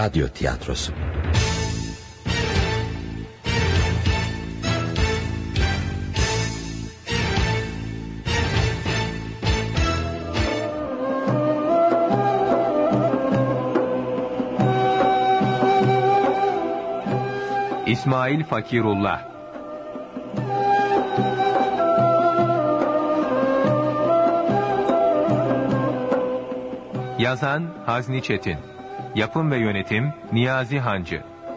radyo tiyatrosu. İsmail Fakirullah. Yazan Hazni Çetin. Yapım ve yönetim Niyazi Hancı.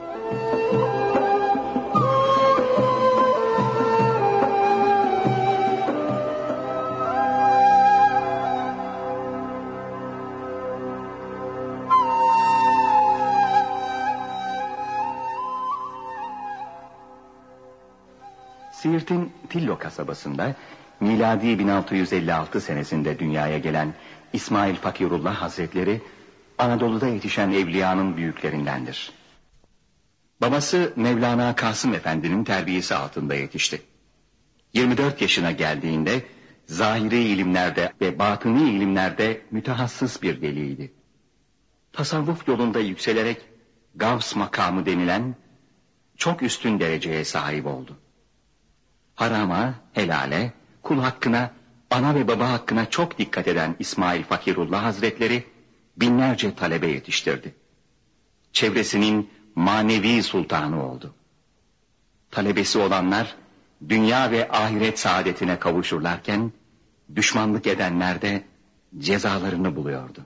Siirt'in Tillo kasabasında miladi 1656 senesinde dünyaya gelen İsmail Fakirullah Hazretleri Anadolu'da yetişen evliyanın büyüklerindendir. Babası Mevlana Kasım Efendi'nin terbiyesi altında yetişti. 24 yaşına geldiğinde zahiri ilimlerde ve batıni ilimlerde mütehassıs bir deliydi. Tasavvuf yolunda yükselerek Gavs makamı denilen çok üstün dereceye sahip oldu. Harama, helale, kul hakkına, ana ve baba hakkına çok dikkat eden İsmail Fakirullah Hazretleri binlerce talebe yetiştirdi. Çevresinin manevi sultanı oldu. Talebesi olanlar dünya ve ahiret saadetine kavuşurlarken düşmanlık edenler de cezalarını buluyordu.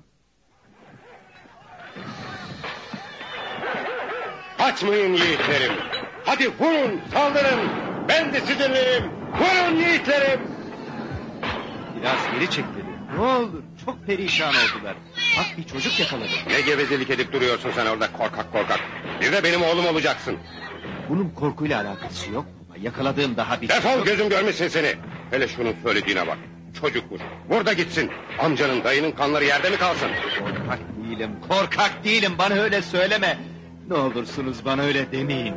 Kaçmayın yiğitlerim. Hadi vurun, saldırın. Ben de sizinleyim. Vurun yiğitlerim. Biraz geri çek dedi. Ne olur, çok perişan oldular. Bak bir çocuk yakaladı. Ne gevezelik edip duruyorsun sen orada korkak korkak. Bir de benim oğlum olacaksın. Bunun korkuyla alakası yok baba. Yakaladığım daha bir... Defol, gözüm görmesin seni. Hele şunun söylediğine bak. Çocukmuş. Burada gitsin. Amcanın, dayının kanları yerde mi kalsın? Korkak değilim. Bana öyle söyleme. Ne olursunuz bana öyle demeyin.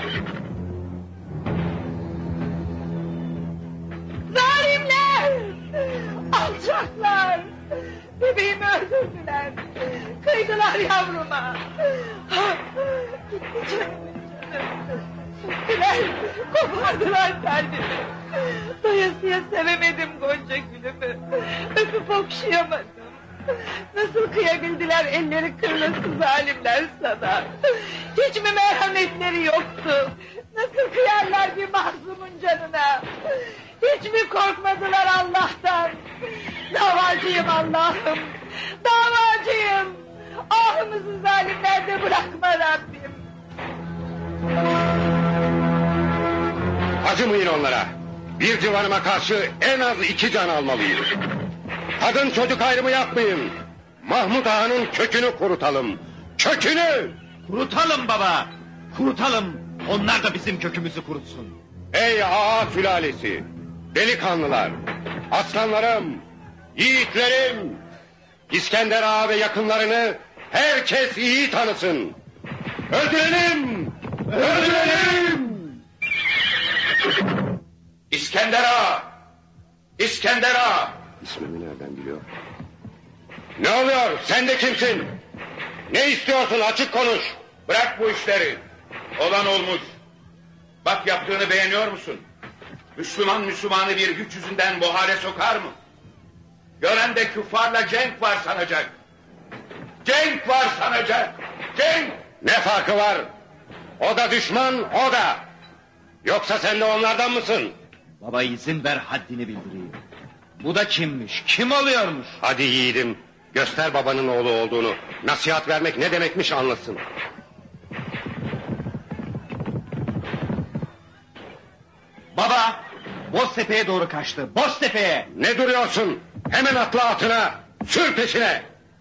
Alçaklar! Bebeğimi öldürdüler. Kıydılar yavruma. Gitti canım. Söktüler, kopardılar kalbimi. Doyasıya sevemedim Gonca gülümü. Öpüp okşayamadım. Nasıl kıyabildiler elleri kırılası zalimler sana. Hiç mi merhametleri yoktu? Nasıl kıyarlar bir mahzumun canına? Hiç mi korkmadılar Allah'tan? Davacıyım Allah'ım. Davacıyım. Ahımızı zalimlerde bırakma Rabbim. Acımayın onlara. Bir civanıma karşı en az 2 can almalıyım. Kadın çocuk ayrımı yapmayın. Mahmud Ağa'nın kökünü kurutalım. Kökünü! Kurutalım baba. Kurutalım. Onlar da bizim kökümüzü kurutsun. Ey Ağa sülalesi! Delikanlılar! Aslanlarım! Yiğitlerim! İskender Ağa ve yakınlarını herkes iyi tanısın. Öldürelim! Öldürelim! İskender Ağa! İskender Ağa! İsmimi nereden biliyor? Ne oluyor? Sen de kimsin? Ne istiyorsun? Açık konuş. Bırak bu işleri. Olan olmuş. Bak, yaptığını beğeniyor musun? Müslümanı bir güç yüzünden bu hale sokar mı? Gören de küffarla cenk var sanacak. Cenk var sanacak. Cenk! Ne farkı var? O da düşman, o da. Yoksa sen de onlardan mısın? Baba izin ver, haddini bildireyim. Bu da kimmiş? Kim oluyormuş? Hadi yiğidim, göster babanın oğlu olduğunu. Nasihat vermek ne demekmiş anlasın. Baba, Boztepe'ye doğru kaçtı. Boztepe'ye! Ne duruyorsun? Hemen atla atına, sür peşine!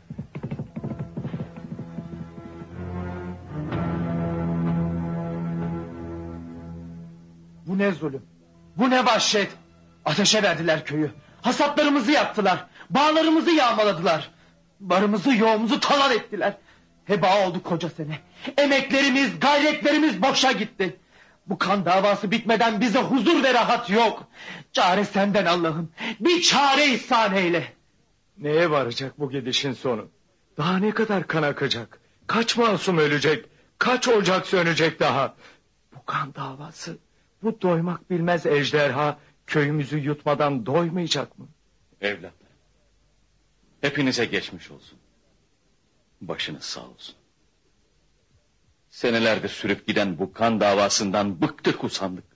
Bu ne zulüm, bu ne vahşet! Ateşe verdiler köyü, hasatlarımızı yaktılar, bağlarımızı yağmaladılar. Barımızı yoğumuzu talan ettiler. Heba oldu koca sene. Emeklerimiz, gayretlerimiz boşa gitti. Bu kan davası bitmeden bize huzur ve rahat yok. Çare senden Allah'ım. Bir çare ihsan eyle. Neye varacak bu gidişin sonu? Daha ne kadar kan akacak? Kaç masum ölecek? Kaç ocak sönecek daha? Bu kan davası, bu doymak bilmez ejderha köyümüzü yutmadan doymayacak mı? Evlatlarım, hepinize geçmiş olsun. Başınız sağ olsun. Senelerdir sürüp giden bu kan davasından bıktık usandık.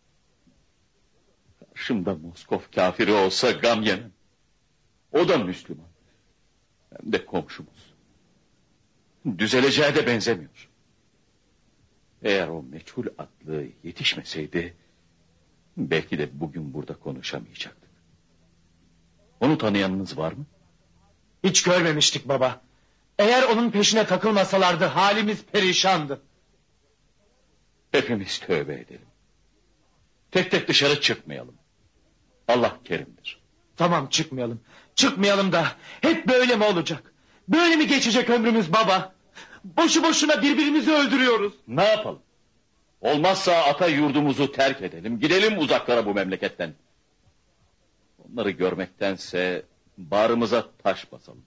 Karşımda Moskov kafiri olsa gam yemem. O da Müslüman. Hem de komşumuz. Düzeleceğe de benzemiyor. Eğer o meçhul atlı yetişmeseydi, belki de bugün burada konuşamayacaktık. Onu tanıyanınız var mı? Hiç görmemiştik baba. Eğer onun peşine takılmasalardı halimiz perişandı. Hepimiz tövbe edelim. Tek tek dışarı çıkmayalım. Allah kerimdir. Tamam, çıkmayalım. Çıkmayalım da hep böyle mi olacak? Böyle mi geçecek ömrümüz baba? Boşu boşuna birbirimizi öldürüyoruz. Ne yapalım? Olmazsa ata yurdumuzu terk edelim. Gidelim uzaklara bu memleketten. Onları görmektense bağrımıza taş basalım.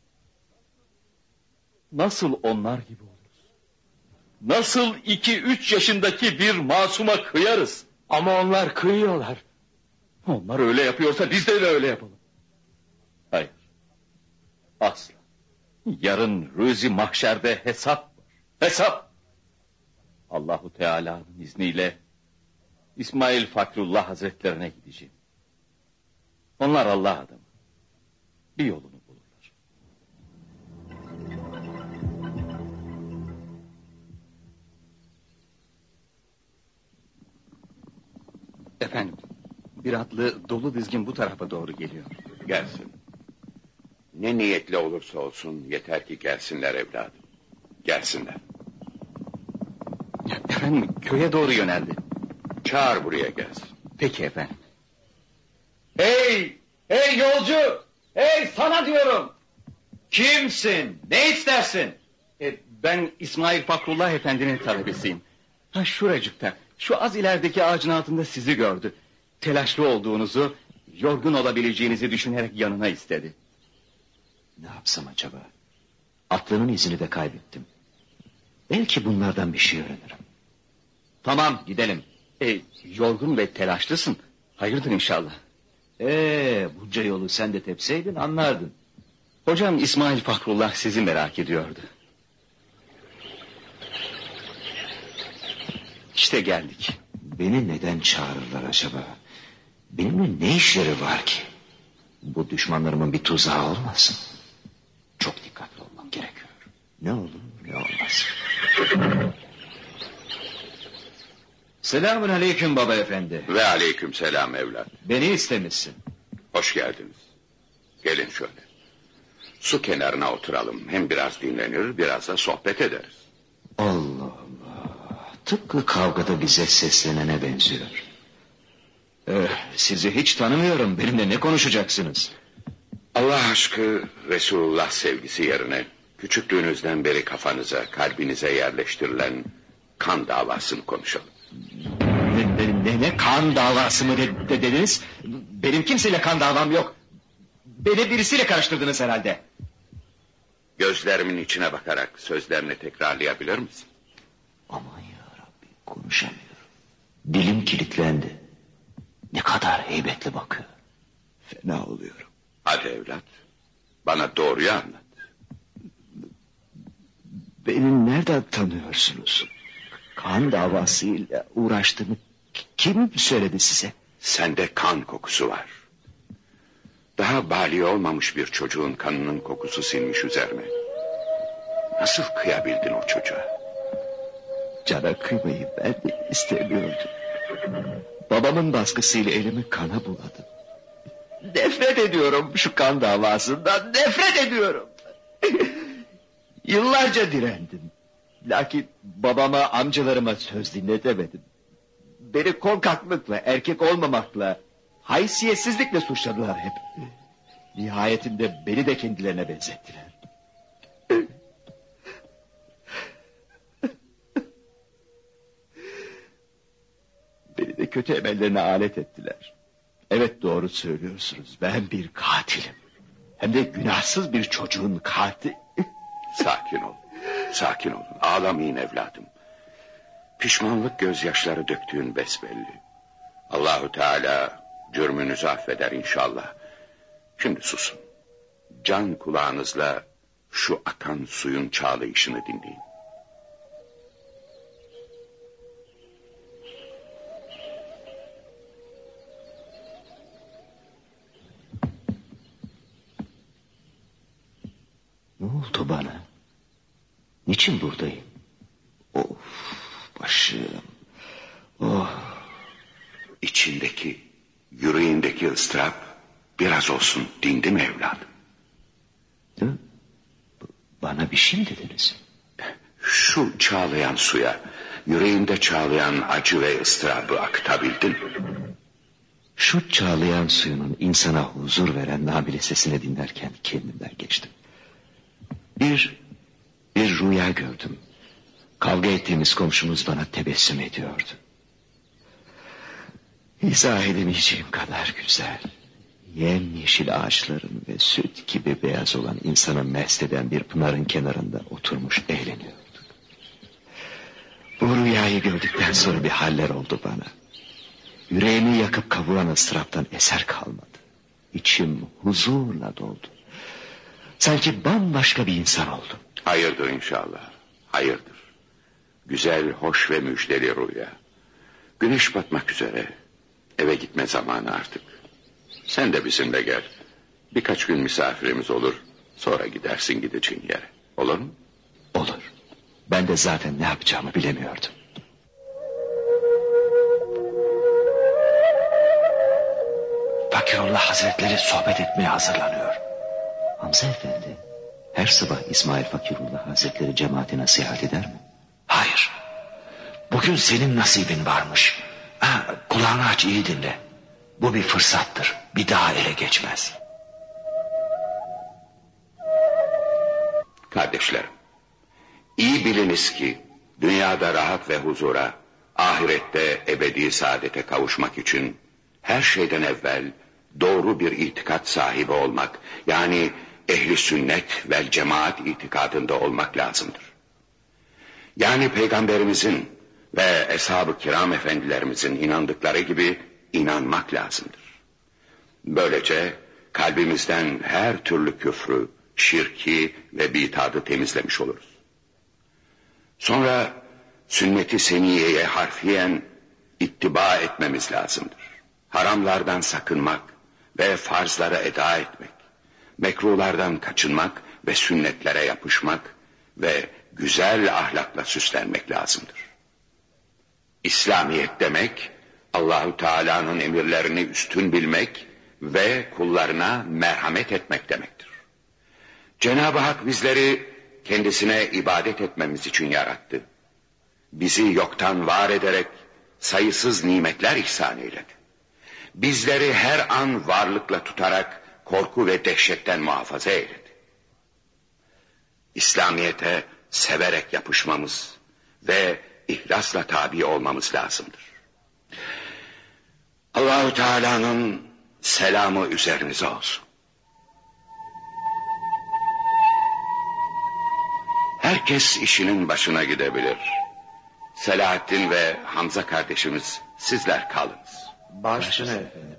Nasıl onlar gibi oluruz? Nasıl 2-3 yaşındaki bir masuma kıyarız? Ama onlar kıyıyorlar. Onlar öyle yapıyorsa biz de öyle yapalım. Hayır. Asla. Yarın rüzi mahşerde hesap var. Hesap. Allahu Teala'nın izniyle İsmail Fakrullah Hazretlerine gideceğim. Onlar Allah adamı. Bir yolunu bulurlar. Efendim, bir atlı dolu dizgin bu tarafa doğru geliyor. Gelsin. Ne niyetle olursa olsun yeter ki gelsinler evladım. Gelsinler. Efendim, köye doğru yöneldi. Çağır buraya gelsin. Peki efendim. Hey! Hey yolcu! Hey sana diyorum! Kimsin? Ne istersin? Ben İsmail Fakrullah Efendi'nin talebesiyim. Ha, şuracıkta, şu az ilerideki ağacın altında sizi gördü. Telaşlı olduğunuzu, yorgun olabileceğinizi düşünerek yanına istedi. Ne yapsam acaba? Aklının izini de kaybettim. Belki bunlardan bir şey öğrenirim. Tamam, gidelim. Yorgun ve telaşlısın. Hayırdır inşallah. Bunca yolu sen de tepseydin anlardın. Hocam İsmail Fakrullah sizi merak ediyordu. İşte geldik. Beni neden çağırırlar acaba? Benimle ne işleri var ki? Bu düşmanlarımın bir tuzağı olmasın. Çok dikkatli olmam gerekiyor. Ne olur ne olmaz. Selamun aleyküm baba efendi. Ve aleyküm selam evlat. Beni istemişsin. Hoş geldiniz. Gelin şöyle. Su kenarına oturalım. Hem biraz dinlenir, biraz da sohbet ederiz. Allah Allah. Tıpkı kavgada bize seslenene benziyor. Sizi hiç tanımıyorum. Benimle ne konuşacaksınız? Allah aşkı, Resulullah sevgisi yerine küçüklüğünüzden beri kafanıza, kalbinize yerleştirilen kan davasını konuşalım. Ne kan davası mı dediniz? Benim kimseyle kan davam yok. Beni birisiyle karıştırdınız herhalde. Gözlerimin içine bakarak sözlerini tekrarlayabilir misin? Aman yarabbi, konuşamıyorum. Dilim kilitlendi. Ne kadar heybetli bakıyor. Fena oluyorum. Hadi evlat, bana doğruyu anlat. Beni nereden tanıyorsunuz? Kan davasıyla uğraştığımı kim söyledi size? Sende kan kokusu var. Daha bali olmamış bir çocuğun kanının kokusu sinmiş üzerime. Nasıl kıyabildin o çocuğa? Cana kıymayı ben de istemiyordum. Babamın baskısıyla elimi kana buladım. Nefret ediyorum şu kan davasından, nefret ediyorum. Yıllarca direndim. Lakin babama, amcalarıma söz dinletemedim. Beni korkaklıkla, erkek olmamakla, haysiyetsizlikle suçladılar hep. Nihayetinde beni de kendilerine benzettiler. Beni de kötü emellerine alet ettiler. Evet, doğru söylüyorsunuz. Ben bir katilim. Hem de günahsız bir çocuğun katili. Sakin ol. Sakin olun, ağlamayın evladım. Pişmanlık gözyaşları döktüğün besbelli. Allahu Teala cürmünüzü affeder inşallah. Şimdi susun. Can kulağınızla şu akan suyun çağlayışını dinleyin. Ne oldu bana? Niçin buradayım? Of, başım. Oh. İçindeki, yüreğindeki ıstırap biraz olsun dindi mi evladım? Bana bir şey mi dediniz? Şu çağlayan suya, yüreğinde çağlayan acı ve ıstırabı akıtabildin mi? Şu çağlayan suyunun insana huzur veren nabile sesini dinlerken kendimden geçtim. Bir rüya gördüm. Kavga ettiğimiz komşumuz bana tebessüm ediyordu. İzah edemeyeceğim kadar güzel. Yemyeşil ağaçların ve süt gibi beyaz olan insanı mest eden bir pınarın kenarında oturmuş eğleniyorduk. Bu rüyayı gördükten sonra bir haller oldu bana. Yüreğimi yakıp kavuran ıstıraptan eser kalmadı. İçim huzurla doldu. Sanki bambaşka bir insan oldum. Hayırdır inşallah, hayırdır. Güzel, hoş ve müjdeli rüya. Güneş batmak üzere. Eve gitme zamanı artık. Sen de bizimle gel. Birkaç gün misafirimiz olur. Sonra gidersin gideceğin yere. Olur mu? Olur. Ben de zaten ne yapacağımı bilemiyordum. Fakirullah Hazretleri sohbet etmeye hazırlanıyor. Hamza Efendi, her sabah İsmail Fakirullah Hazretleri cemaate nasihat eder mi? Hayır. Bugün senin nasibin varmış. Kulağını aç, iyi dinle. Bu bir fırsattır. Bir daha ele geçmez. Kardeşlerim, iyi biliniz ki dünyada rahat ve huzura, ahirette ebedi saadete kavuşmak için her şeyden evvel doğru bir itikat sahibi olmak, yani ehli sünnet vel cemaat itikadında olmak lazımdır. Yani Peygamberimizin ve Eshab-ı Kiram efendilerimizin inandıkları gibi inanmak lazımdır. Böylece kalbimizden her türlü küfrü, şirki ve bitadı temizlemiş oluruz. Sonra sünnet-i seniyeye harfiyen ittiba etmemiz lazımdır. Haramlardan sakınmak ve farzlara eda etmek, mekruhlardan kaçınmak ve sünnetlere yapışmak ve güzel ahlakla süslenmek lazımdır. İslamiyet demek, Allahu Teala'nın emirlerini üstün bilmek ve kullarına merhamet etmek demektir. Cenab-ı Hak bizleri kendisine ibadet etmemiz için yarattı. Bizi yoktan var ederek sayısız nimetler ihsan eyledi. Bizleri her an varlıkla tutarak korku ve dehşetten muhafaza eyledi. İslamiyete severek yapışmamız ve ihlasla tabi olmamız lazımdır. Allahu Teala'nın selamı üzerinize olsun. Herkes işinin başına gidebilir. Selahattin ve Hamza kardeşimiz, sizler kalınız. Başüstüne efendim.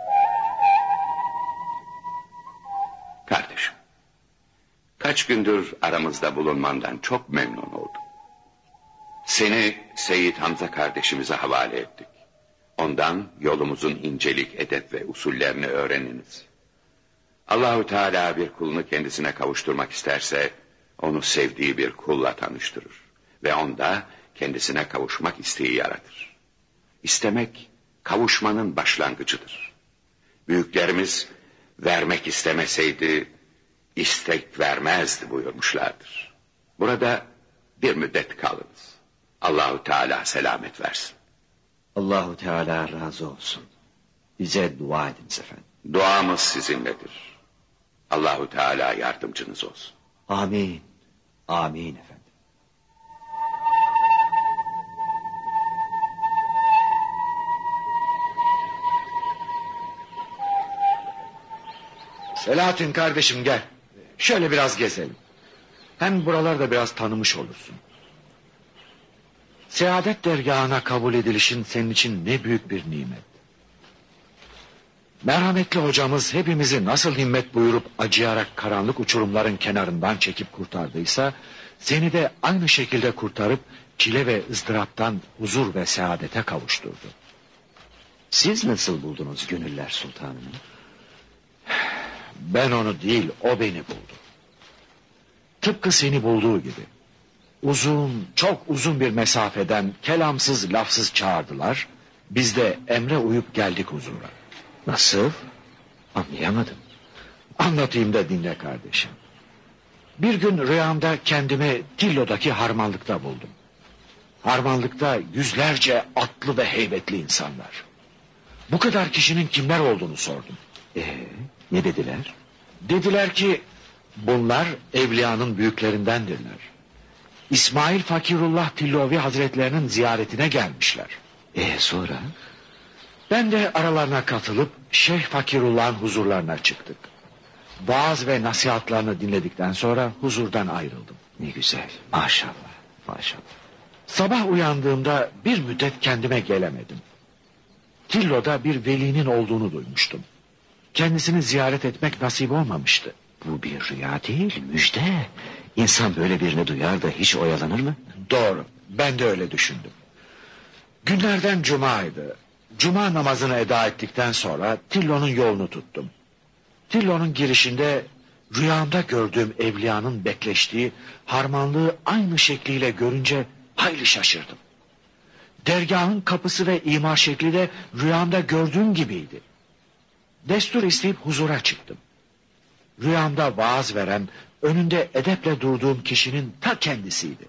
Kardeşim, kaç gündür aramızda bulunmandan çok memnun oldum. Seni Seyyid Hamza kardeşimize havale ettik. Ondan yolumuzun incelik, edep ve usullerini öğreniniz. Allahu Teala bir kulunu kendisine kavuşturmak isterse onu sevdiği bir kulla tanıştırır ve onda kendisine kavuşmak isteği yaratır. İstemek kavuşmanın başlangıcıdır. Büyüklerimiz vermek istemeseydi istek vermezdi buyurmuşlardır. Burada bir müddet kalınız. Allahu Teala selamet versin. Allahu Teala razı olsun. Bize dua ediniz efendim. Duamız sizinledir. Allahu Teala yardımcınız olsun. Amin. Amin efendim. Selahattin kardeşim gel. Şöyle biraz gezelim. Hem buralarda biraz tanımış olursun. Saadet dergahına kabul edilişin senin için ne büyük bir nimet. Merhametli hocamız hepimizi nasıl himmet buyurup acıyarak karanlık uçurumların kenarından çekip kurtardıysa, seni de aynı şekilde kurtarıp çile ve ızdıraptan huzur ve saadete kavuşturdu. Siz nasıl buldunuz Gönüller Sultanı'nı? Ben onu değil, o beni buldu. Tıpkı seni bulduğu gibi. Uzun, çok uzun bir mesafeden kelamsız lafsız çağırdılar. Biz de emre uyup geldik huzura. Nasıl? Anlayamadım. Anlatayım da dinle kardeşim. Bir gün rüyamda kendimi Tillo'daki harmanlıkta buldum. Harmanlıkta yüzlerce atlı ve heybetli insanlar. Bu kadar kişinin kimler olduğunu sordum. Ne dediler? Dediler ki bunlar evliyanın büyüklerindendirler. İsmail Fakirullah Tillovi Hazretlerinin ziyaretine gelmişler. Sonra? Ben de aralarına katılıp Şeyh Fakirullah'ın huzurlarına çıktık. Vaaz ve nasihatlarını dinledikten sonra huzurdan ayrıldım. Ne güzel. Maşallah. Maşallah. Sabah uyandığımda bir müddet kendime gelemedim. Tillo'da bir velinin olduğunu duymuştum. Kendisini ziyaret etmek nasip olmamıştı. Bu bir rüya değil, müjde. İnsan böyle birini duyar da hiç oyalanır mı? Doğru, ben de öyle düşündüm. Günlerden cumaydı. Cuma namazını eda ettikten sonra Tillo'nun yolunu tuttum. Tillo'nun girişinde rüyamda gördüğüm evliyanın bekleştiği harmanlığı aynı şekliyle görünce hayli şaşırdım. Dergahın kapısı ve imar şekli de rüyamda gördüğüm gibiydi. Destur isteyip huzura çıktım. Rüyamda vaaz veren, önünde edeple durduğum kişinin ta kendisiydi.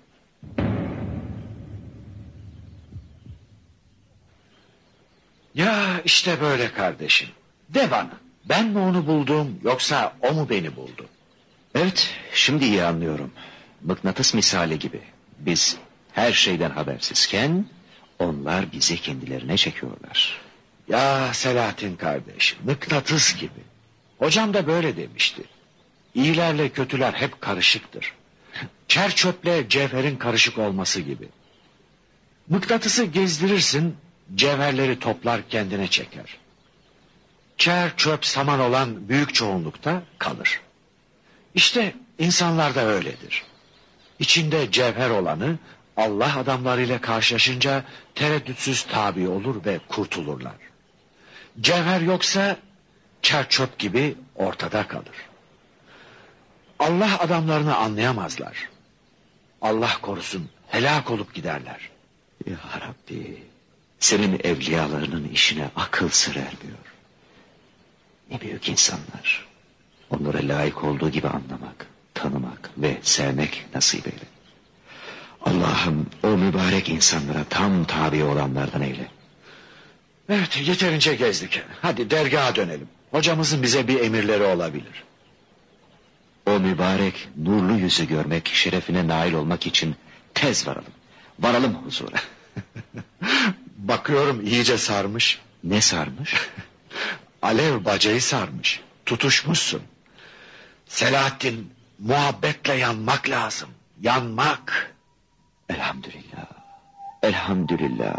Ya işte böyle kardeşim. De bana, ben mi onu buldum yoksa o mu beni buldu? Evet, şimdi iyi anlıyorum. Mıknatıs misali gibi. Biz her şeyden habersizken onlar bizi kendilerine çekiyorlar. Ya Selahattin kardeş, mıknatıs gibi. Hocam da böyle demişti. İyilerle kötüler hep karışıktır. Çer çöple cevherin karışık olması gibi. Mıknatısı gezdirirsin, cevherleri toplar kendine çeker. Çer çöp saman olan büyük çoğunlukta kalır. İşte insanlar da öyledir. İçinde cevher olanı Allah adamlarıyla karşılaşınca tereddütsüz tabi olur ve kurtulurlar. Cevher yoksa çer çöp gibi ortada kalır. Allah adamlarını anlayamazlar. Allah korusun helak olup giderler. Ya Rabbi, senin evliyalarının işine akıl sır ermiyor. Ne büyük insanlar. Onlara layık olduğu gibi anlamak, tanımak ve sevmek nasip eyle. Allah'ım o mübarek insanlara tam tabi olanlardan eyle. Evet, yeterince gezdik. Hadi dergaha dönelim. Hocamızın bize bir emirleri olabilir. O mübarek nurlu yüzü görmek, şerefine nail olmak için tez varalım. Varalım huzura. Bakıyorum iyice sarmış. Ne sarmış? Alev bacayı sarmış. Tutuşmuşsun. Selahattin, muhabbetle yanmak lazım. Yanmak. Elhamdülillah. Elhamdülillah.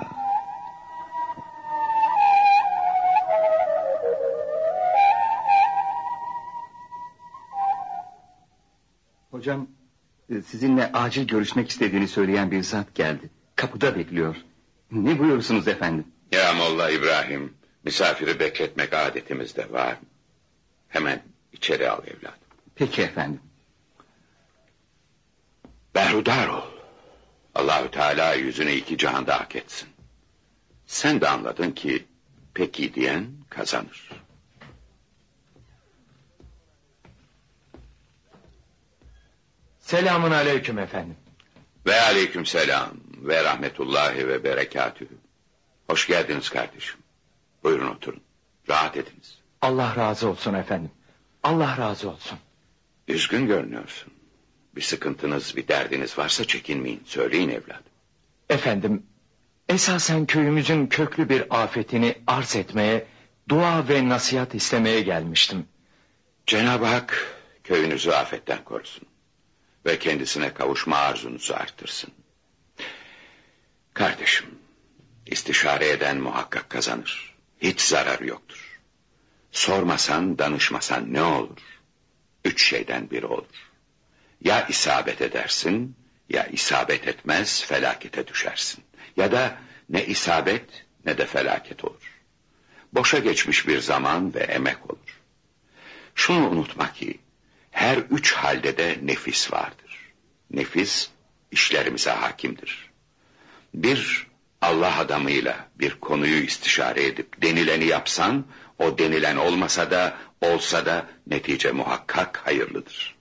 Hocam, sizinle acil görüşmek istediğini söyleyen bir zat geldi. Kapıda bekliyor. Ne buyursunuz efendim? Ya Molla İbrahim, misafiri bekletmek adetimizde var. Hemen içeri al evladım. Peki efendim. Berhudar ol. Allahü Teala yüzünü iki cihanda hak etsin. Sen de anladın ki peki diyen kazanır. Selamun aleyküm efendim. Ve aleykümselam ve rahmetullahi ve berekatühü. Hoş geldiniz kardeşim. Buyurun oturun. Rahat ediniz. Allah razı olsun efendim. Allah razı olsun. Üzgün görünüyorsun. Bir sıkıntınız, bir derdiniz varsa çekinmeyin. Söyleyin evladım. Efendim, esasen köyümüzün köklü bir afetini arz etmeye, dua ve nasihat istemeye gelmiştim. Cenab-ı Hak köyünüzü afetten korusun. ve kendisine kavuşma arzunuzu artırsın. Kardeşim, istişare eden muhakkak kazanır. Hiç zararı yoktur. Sormasan, danışmasan ne olur? 3 şeyden biri olur. Ya isabet edersin, ya isabet etmez, felakete düşersin. Ya da ne isabet ne de felaket olur. Boşa geçmiş bir zaman ve emek olur. Şunu unutma ki, her 3 halde de nefis vardır. Nefis, işlerimize hakimdir. Bir, Allah adamıyla bir konuyu istişare edip denileni yapsan, o denilen olmasa da, olsa da netice muhakkak hayırlıdır.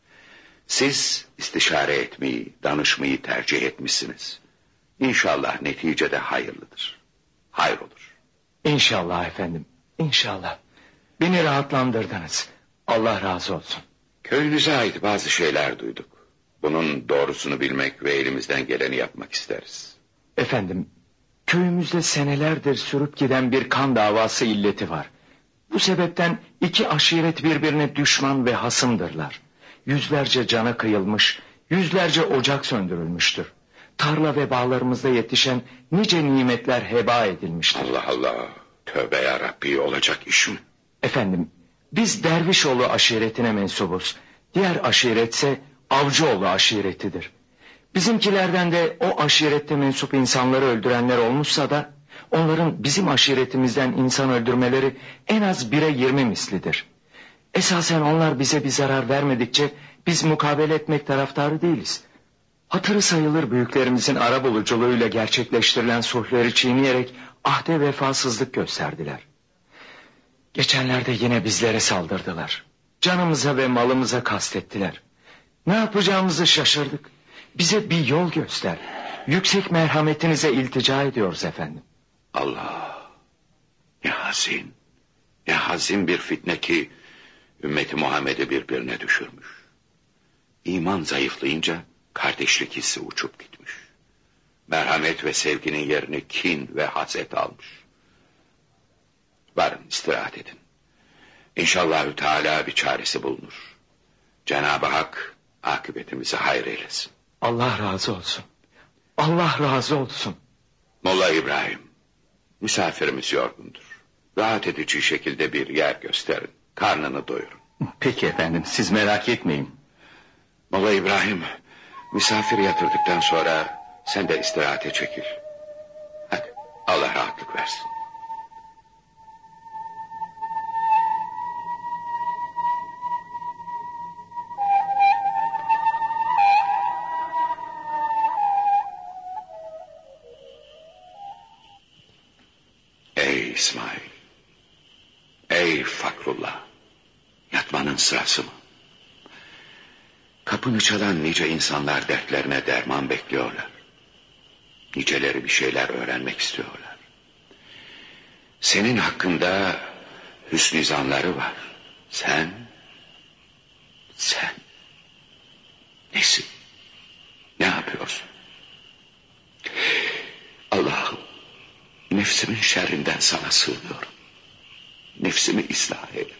Siz istişare etmeyi, danışmayı tercih etmişsiniz. İnşallah neticede hayırlıdır. Hayır olur. İnşallah efendim, inşallah. Beni rahatlandırdınız. Allah razı olsun. Köyünüze ait bazı şeyler duyduk. Bunun doğrusunu bilmek ve elimizden geleni yapmak isteriz. Efendim, köyümüzde senelerdir sürüp giden bir kan davası illeti var. Bu sebepten 2 aşiret birbirine düşman ve hasımdırlar. Yüzlerce cana kıyılmış, yüzlerce ocak söndürülmüştür. Tarla ve bağlarımızda yetişen nice nimetler heba edilmiştir. Allah Allah, tövbe ya Rabbi, olacak iş mi? Efendim, biz Dervişoğlu aşiretine mensubuz. Diğer aşiretse Avcıoğlu aşiretidir. Bizimkilerden de o aşirette mensup insanları öldürenler olmuşsa da, onların bizim aşiretimizden insan öldürmeleri en az 1'e 20 mislidir. Esasen onlar bize bir zarar vermedikçe biz mukabele etmek taraftarı değiliz. Hatırı sayılır büyüklerimizin arabuluculuğuyla gerçekleştirilen sulhleri çiğneyerek ahde vefasızlık gösterdiler. Geçenlerde yine bizlere saldırdılar. Canımıza ve malımıza kastettiler. Ne yapacağımızı şaşırdık. Bize bir yol göster. Yüksek merhametinize iltica ediyoruz efendim. Allah! Ne hazin, ne hazin bir fitne ki ümmeti Muhammed'i birbirine düşürmüş. İman zayıflayınca kardeşlik hissi uçup gitmiş. Merhamet ve sevginin yerini kin ve haset almış. Varın, istirahat edin. İnşallahü Teala bir çaresi bulunur. Cenab-ı Hak akıbetimizi hayır eylesin. Allah razı olsun. Allah razı olsun. Molla İbrahim, misafirimiz yorgundur. Rahat edici şekilde bir yer gösterin. Karnını doyurun. Peki efendim, siz merak etmeyin. Molla İbrahim, misafir yatırdıktan sonra sen de istirahate çekil. Hadi, Allah rahatlık versin. Ey İsmail, ey Fakrullah, yatmanın sırası mı? Kapını çalan nice insanlar dertlerine derman bekliyorlar. Niceleri bir şeyler öğrenmek istiyorlar. Senin hakkında hüsnü zanları var. Sen nesin? Ne yapıyorsun? Allah'ım, nefsimin şerrinden sana sığınıyorum. Nefsimi ıslah eyle.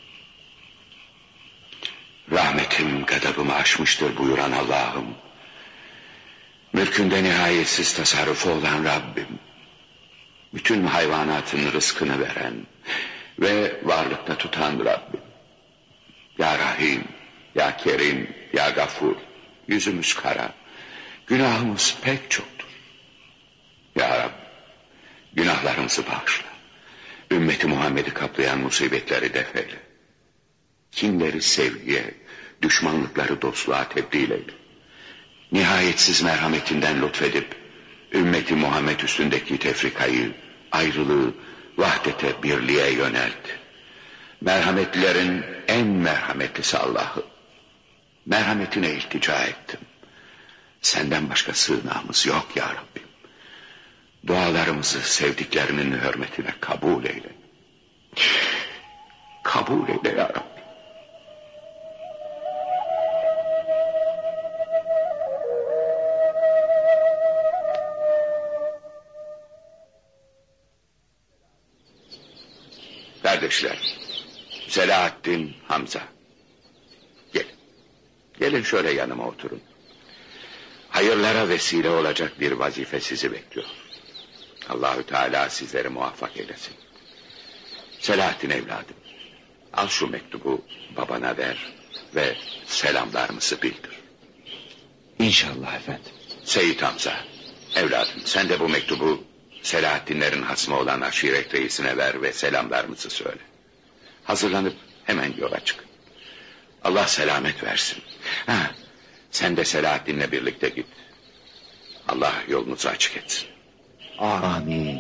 Rahmetim gadabımı aşmıştır buyuran Allah'ım. Mülkünde nihayetsiz tasarrufu olan Rabbim. Bütün hayvanatın rızkını veren ve varlıkta tutan Rabbim. Ya Rahim, ya Kerim, ya Gafur. Yüzümüz kara, günahımız pek çoktur. Ya Rabbi, günahlarımızı bağışla. Ümmeti Muhammed'i kaplayan musibetleri def eyle. Kinleri sevgiye, düşmanlıkları dostluğa tebdil eyle. Nihayetsiz merhametinden lütfedip ümmeti Muhammed üstündeki tefrikayı, ayrılığı, vahdete, birliğe yönelt. Merhametlilerin en merhametlisi Allah'ı. Merhametine iltica ettim. Senden başka sığınağımız yok ya Rabbim. Dualarımızı sevdiklerinin hürmetine kabul eyle. Kabul eyle ya Rabbi. Kardeşler, Selahaddin, Hamza, gelin. Gelin şöyle yanıma oturun. Hayırlara vesile olacak bir vazife sizi bekliyor. Allahü Teala sizleri muvaffak eylesin. Selahattin evladım, al şu mektubu babana ver ve selamlarımızı bildir. İnşallah efendim. Seyit Hamza, evladım sen de bu mektubu Selahattinlerin hasmı olan aşiret reisine ver ve selamlarımızı söyle. Hazırlanıp hemen yola çık. Allah selamet versin. Sen de Selahattin'le birlikte git. Allah yolunuzu açık etsin. Amin.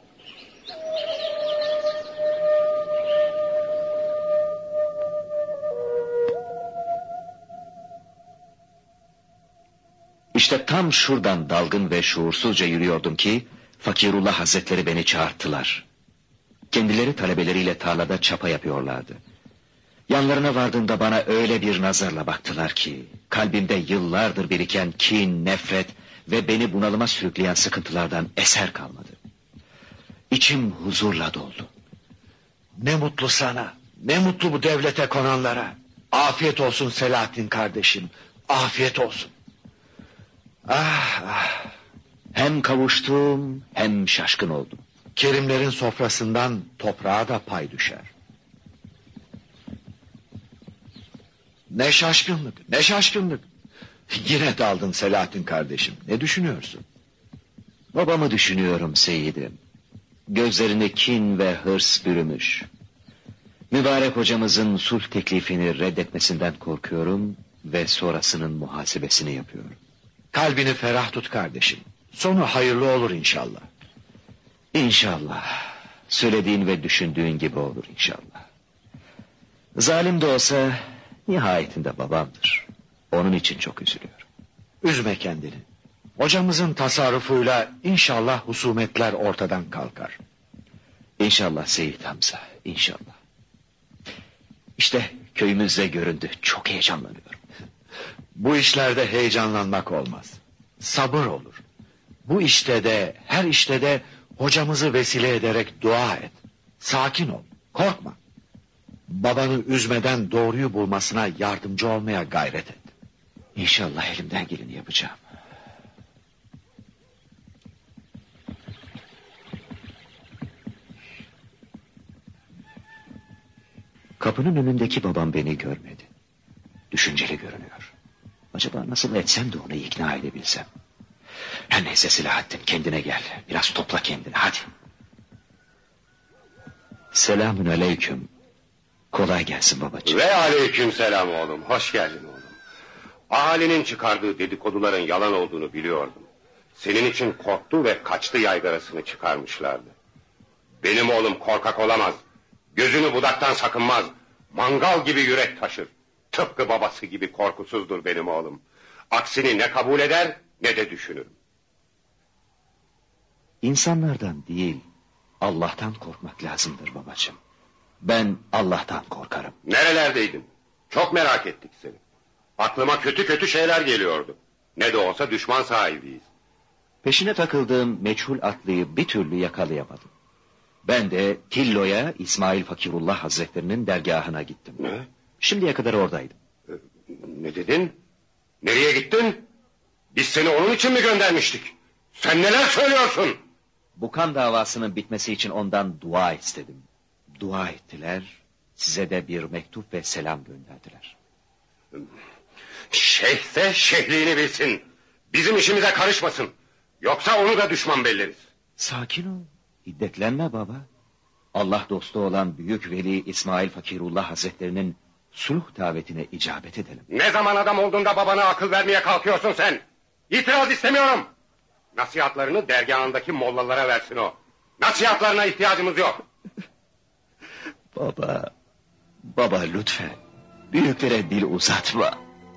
İşte tam şuradan dalgın ve şuursuzca yürüyordum ki Fakirullah Hazretleri beni çağırttılar. Kendileri talebeleriyle tarlada çapa yapıyorlardı. Yanlarına vardığımda bana öyle bir nazarla baktılar ki kalbimde yıllardır biriken kin, nefret ve beni bunalıma sürükleyen sıkıntılardan eser kalmadı. İçim huzurla doldu. Ne mutlu sana, ne mutlu bu devlete konanlara. Afiyet olsun Selahattin kardeşim, afiyet olsun. Ah ah. Hem kavuştum hem şaşkın oldum. Kerimlerin sofrasından toprağa da pay düşer. Ne şaşkınlık, ne şaşkınlık. Yine daldın Selahattin kardeşim. Ne düşünüyorsun? Babamı düşünüyorum seyidim. Gözlerini kin ve hırs bürümüş. Mübarek hocamızın sulh teklifini reddetmesinden korkuyorum ve sonrasının muhasebesini yapıyorum. Kalbini ferah tut kardeşim. Sonu hayırlı olur inşallah. İnşallah. Söylediğin ve düşündüğün gibi olur inşallah. Zalim de olsa nihayetinde babamdır. Onun için çok üzülüyorum. Üzme kendini. Hocamızın tasarrufuyla inşallah husumetler ortadan kalkar. İnşallah Seyit Hamza, inşallah. İşte köyümüzde göründü. Çok heyecanlanıyorum. Bu işlerde heyecanlanmak olmaz. Sabır olur. Bu işte de, her işte de hocamızı vesile ederek dua et. Sakin ol, korkma. Babanı üzmeden doğruyu bulmasına yardımcı olmaya gayret et. İnşallah elimden geleni yapacağım. Kapının önündeki babam beni görmedi. Düşünceli görünüyor. Acaba nasıl etsem de onu ikna edebilsem. Her neyse Selahattin, kendine gel. Biraz topla kendini, hadi. Selamün aleyküm. Kolay gelsin babacığım. Ve aleyküm selam oğlum. Hoş geldin oğlum. Ahalinin çıkardığı dedikoduların yalan olduğunu biliyordum. Senin için korktu ve kaçtı yaygarasını çıkarmışlardı. Benim oğlum korkak olamaz. Gözünü budaktan sakınmaz. Mangal gibi yürek taşır. Tıpkı babası gibi korkusuzdur benim oğlum. Aksini ne kabul eder ne de düşünürüm. İnsanlardan değil, Allah'tan korkmak lazımdır babacığım. Ben Allah'tan korkarım. Nerelerdeydin? Çok merak ettik seni. Aklıma kötü kötü şeyler geliyordu. Ne de olsa düşman sahibiyiz. Peşine takıldığım meçhul atlıyı bir türlü yakalayamadım. Ben de Tillo'ya İsmail Fakirullah Hazretlerinin dergahına gittim. Ne? Şimdiye kadar oradaydım. Ne dedin? Nereye gittin? Biz seni onun için mi göndermiştik? Sen neler söylüyorsun? Bu kan davasının bitmesi için ondan dua istedim. Dua ettiler, size de bir mektup ve selam gönderdiler. Şeyhse şeyhliğini bilsin. Bizim işimize karışmasın. Yoksa onu da düşman belleriz. Sakin ol, hiddetlenme baba. Allah dostu olan büyük veli İsmail Fakirullah Hazretlerinin sulh davetine icabet edelim. Ne zaman adam olduğunda babana akıl vermeye kalkıyorsun sen? İtiraz istemiyorum. Nasihatlarını dergahındaki mollalara versin o. Nasihatlarına ihtiyacımız yok. Baba lütfen. Büyüklere dil uzatma.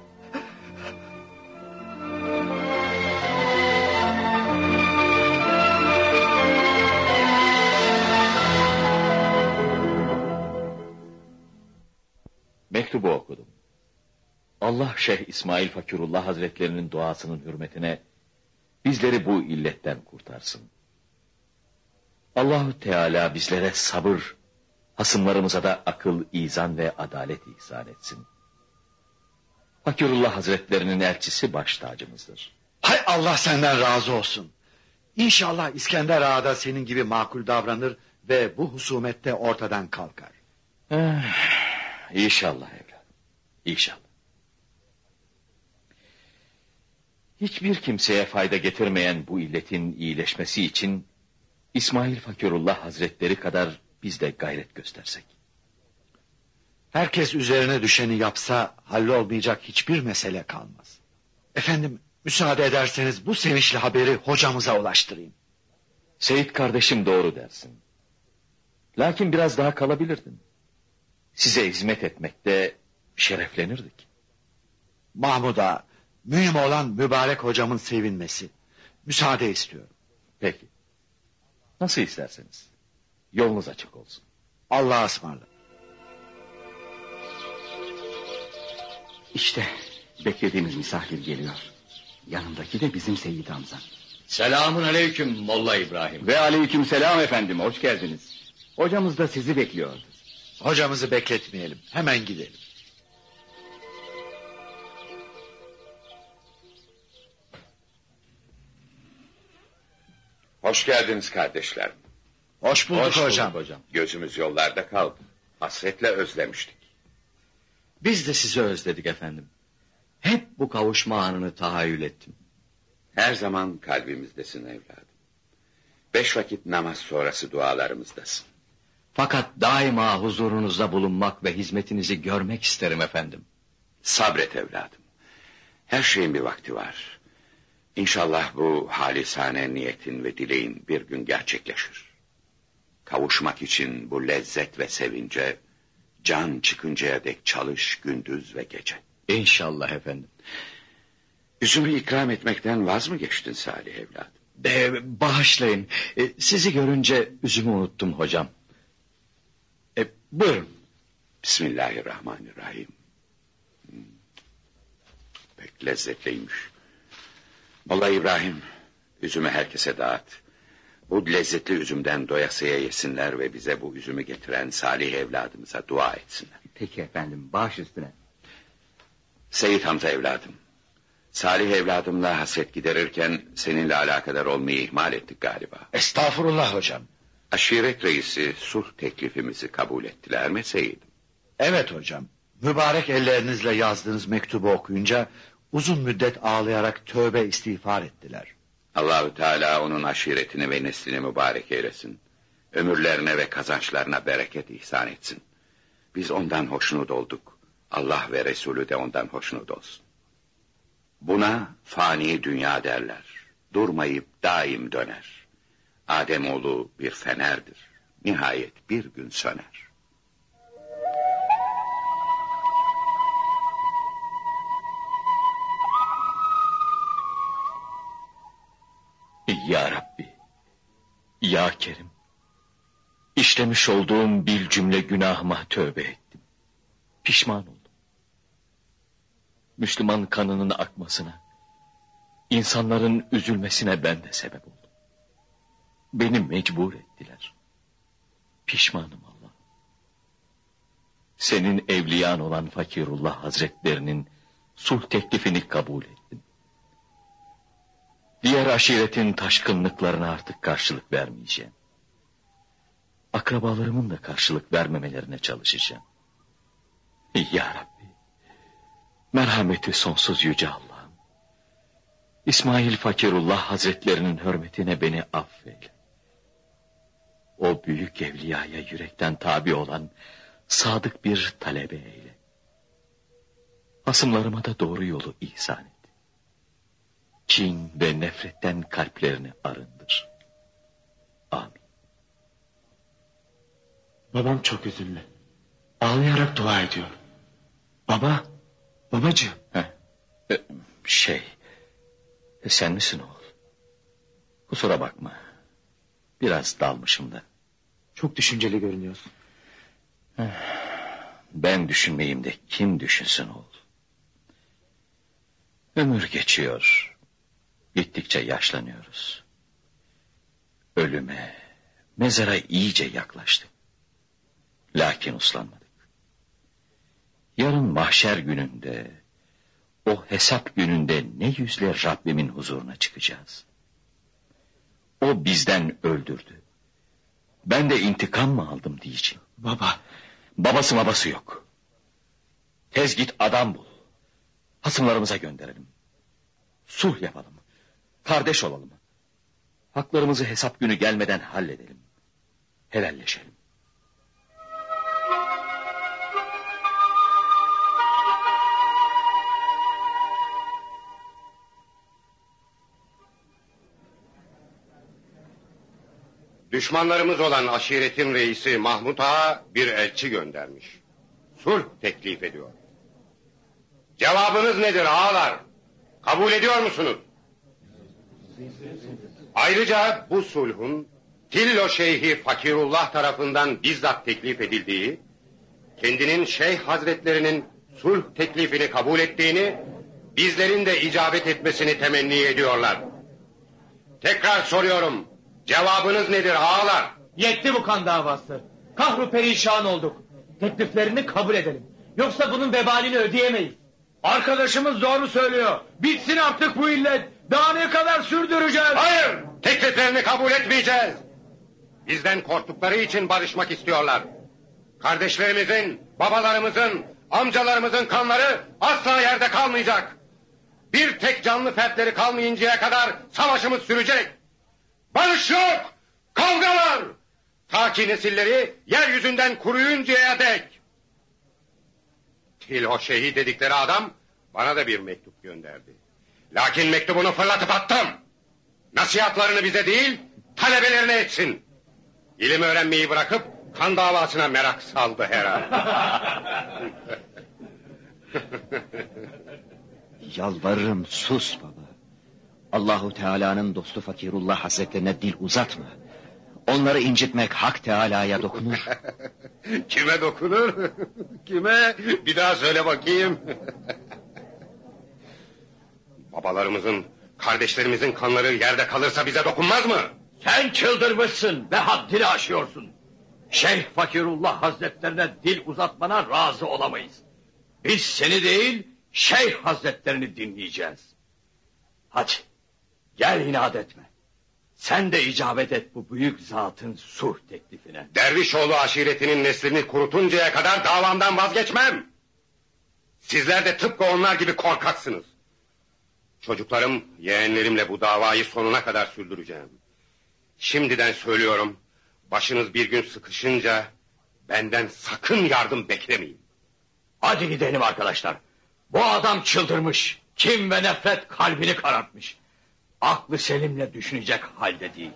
Mektubu okudum. Allah Şeyh İsmail Fakirullah Hazretlerinin duasının hürmetine bizleri bu illetten kurtarsın. Allahu Teala bizlere sabır, hasımlarımıza da akıl, izan ve adalet ihsan etsin. Fakirullah Hazretlerinin elçisi baş tacımızdır. Hay Allah senden razı olsun. İnşallah İskender Ağa da senin gibi makul davranır ve bu husumette ortadan kalkar. İnşallah evladım, İnşallah. Hiçbir kimseye fayda getirmeyen bu illetin iyileşmesi için İsmail Fakirullah Hazretleri kadar biz de gayret göstersek. Herkes üzerine düşeni yapsa hallolmayacak hiçbir mesele kalmaz. Efendim, müsaade ederseniz bu sevinçli haberi hocamıza ulaştırayım. Seyit kardeşim doğru dersin. Lakin biraz daha kalabilirdin. Size hizmet etmekte şereflenirdik. Mahmud Ağa, mühim olan mübarek hocamın sevinmesi. Müsaade istiyorum. Peki. Nasıl isterseniz. Yolunuz açık olsun. Allah'a ısmarladık. İşte beklediğimiz misafir geliyor. Yanındaki de bizim Seyyid Hamza. Selamun aleyküm Molla İbrahim. Ve aleyküm selam efendim, hoş geldiniz. Hocamız da sizi bekliyordu. Hocamızı bekletmeyelim, hemen gidelim. Hoş geldiniz kardeşlerim. Hoş bulduk hocam. Gözümüz yollarda kaldı. Hasretle özlemiştik. Biz de sizi özledik efendim. Hep bu kavuşma anını tahayyül ettim. Her zaman kalbimizdesin evladım. 5 vakit namaz sonrası dualarımızdasın. Fakat daima huzurunuzda bulunmak ve hizmetinizi görmek isterim efendim. Sabret evladım. Her şeyin bir vakti var. İnşallah bu halisane niyetin ve dileğin bir gün gerçekleşir. Kavuşmak için bu lezzet ve sevince can çıkıncaya dek çalış gündüz ve gece. İnşallah efendim. Üzümü ikram etmekten vaz mı geçtin Salih evladım? Bağışlayın. Sizi görünce üzümü unuttum hocam. Buyurun. Bismillahirrahmanirrahim. Pek lezzetliymiş. Molla İbrahim, üzümü herkese dağıt. Bu lezzetli üzümden doyasıya yesinler ve bize bu üzümü getiren Salih evladımıza dua etsinler. Peki efendim, baş üstüne. Seyyid Hamza evladım, Salih evladımla hasret giderirken seninle alakadar olmayı ihmal ettik galiba. Estağfurullah hocam. Aşiret reisi sulh teklifimizi kabul ettiler mi Seyyid'im? Evet hocam. Mübarek ellerinizle yazdığınız mektubu okuyunca uzun müddet ağlayarak tövbe istiğfar ettiler. Allahü Teala onun aşiretini ve neslini mübarek eylesin. Ömürlerine ve kazançlarına bereket ihsan etsin. Biz ondan hoşnut olduk. Allah ve Resulü de ondan hoşnut olsun. Buna fani dünya derler. Durmayıp daim döner. Ademoğlu bir fenerdir. Nihayet bir gün söner. Ya Rabbi, Ya Kerim, işlemiş olduğum bir cümle günahıma tövbe ettim. Pişman oldum. Müslüman kanının akmasına, insanların üzülmesine ben de sebep oldum. Beni mecbur ettiler. Pişmanım Allah. Senin evliyan olan Fakirullah Hazretlerinin sulh teklifini kabul ettim. Diğer aşiretin taşkınlıklarına artık karşılık vermeyeceğim. Akrabalarımın da karşılık vermemelerine çalışacağım. Ya Rabbi, merhameti sonsuz yüce Allah'ım. İsmail Fakirullah Hazretlerinin hürmetine beni affeyle. O büyük evliyaya yürekten tabi olan sadık bir talebe eyle. Hasımlarıma da doğru yolu ihsan et. Kin ve nefretten kalplerini arındır. Amin. Babam çok üzüldü. Ağlayarak dua ediyor. Babacığım. Sen misin oğul? Kusura bakma. Biraz dalmışım da. Çok düşünceli görünüyorsun. Ben düşünmeyeyim de kim düşünsün oğul? Ömür geçiyor. Gittikçe yaşlanıyoruz. Ölüme, mezara iyice yaklaştık. Lakin uslanmadık. Yarın mahşer gününde o hesap gününde ne yüzle Rabbimin huzuruna çıkacağız? O bizden öldürdü. Ben de intikam mı aldım diyeceğim. Baba. Babası yok. Tez git adam bul. Hasımlarımıza gönderelim. Sulh yapalım. Kardeş olalım. Haklarımızı hesap günü gelmeden halledelim. Helalleşelim. Düşmanlarımız olan aşiretin reisi Mahmud Ağa bir elçi göndermiş. Sulh teklif ediyor. Cevabınız nedir ağalar? Kabul ediyor musunuz? Ayrıca bu sulhun Tillo Şeyhi Fakirullah tarafından bizzat teklif edildiği, kendinin Şeyh Hazretlerinin sulh teklifini kabul ettiğini, bizlerin de icabet etmesini temenni ediyorlar. Tekrar soruyorum, cevabınız nedir ağalar? Yetti bu kan davası. Kahru perişan olduk. Tekliflerini kabul edelim. Yoksa bunun vebalini ödeyemeyiz. Arkadaşımız doğru söylüyor. Bitsin artık bu illet. Daha ne kadar sürdüreceğiz? Hayır! Tekliflerini kabul etmeyeceğiz. Bizden korktukları için barışmak istiyorlar. Kardeşlerimizin, babalarımızın, amcalarımızın kanları asla yerde kalmayacak. Bir tek canlı fertleri kalmayıncaya kadar savaşımız sürecek. Barış yok! Kavga var! Ta ki nesilleri yeryüzünden kuruyuncaya dek. Tilho Şeyhi dedikleri adam bana da bir mektup gönderdi. Lakin mektubunu fırlatıp attım. Nasihatlarını bize değil, talebelerine etsin. İlim öğrenmeyi bırakıp kan davasına merak saldı herhalde. Yalvarırım sus baba. Allahu Teala'nın dostu Fakirullah Hazretlerine dil uzatma. Onları incitmek Hak Teala'ya dokunur. Kime dokunur? Kime? Bir daha söyle bakayım. Babalarımızın, kardeşlerimizin kanları yerde kalırsa bize dokunmaz mı? Sen çıldırmışsın ve haddini aşıyorsun. Şeyh Fakirullah Hazretlerine dil uzatmana razı olamayız. Biz seni değil, Şeyh Hazretlerini dinleyeceğiz. Hadi, gel inat etme. Sen de icabet et bu büyük zatın sulh teklifine. Dervişoğlu aşiretinin neslini kurutuncaya kadar davamdan vazgeçmem. Sizler de tıpkı onlar gibi korkaksınız. Çocuklarım, yeğenlerimle bu davayı sonuna kadar sürdüreceğim. Şimdiden söylüyorum, başınız bir gün sıkışınca benden sakın yardım beklemeyin. Hadi gidelim arkadaşlar. Bu adam çıldırmış. Kin ve nefret kalbini karartmış. Aklı selimle düşünecek halde değil.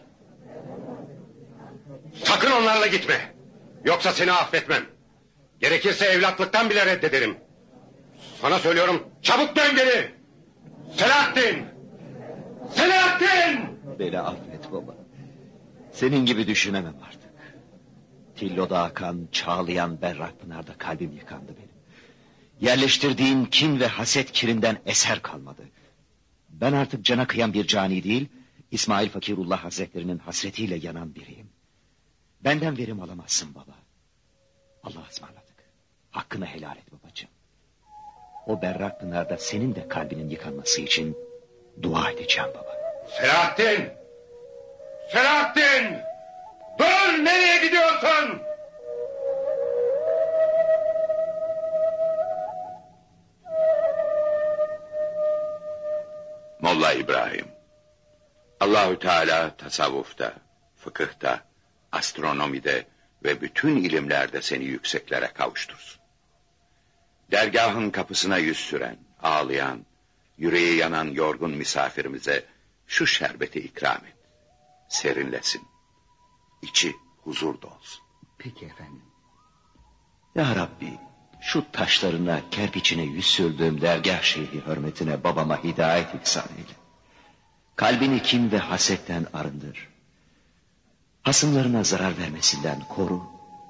Sakın onlarla gitme. Yoksa seni affetmem. Gerekirse evlatlıktan bile reddederim. Sana söylüyorum, çabuk dön geri. Selahattin! Selahattin! Beni affet baba. Senin gibi düşünemem artık. Tillo'da akan, çağlayan Berrakpınar'da kalbim yıkandı benim. Yerleştirdiğin kin ve haset kirinden eser kalmadı. Ben artık cana kıyan bir cani değil, İsmail Fakirullah Hazretlerinin hasretiyle yanan biriyim. Benden verim alamazsın baba. Allah'a ısmarladık. Hakkını helal et babacığım. O Berrakpınar'da senin de kalbinin yıkanması için dua edeceğim baba. Selahattin! Selahattin! Dur, nereye gidiyorsun? Molla İbrahim, Allahü Teala tasavvufta, fıkıhta, astronomide ve bütün ilimlerde seni yükseklere kavuştursun. Dergahın kapısına yüz süren, ağlayan, yüreği yanan yorgun misafirimize şu şerbeti ikram et. Serinlesin. İçi huzur dolsun. Peki efendim. Ya Rabbi, şu taşlarına, kerpiçine yüz sürdüğüm dergah şeyhi hürmetine babama hidayet ihsan eyle. Kalbini kin ve hasetten arındır. Hasımlarına zarar vermesinden koru.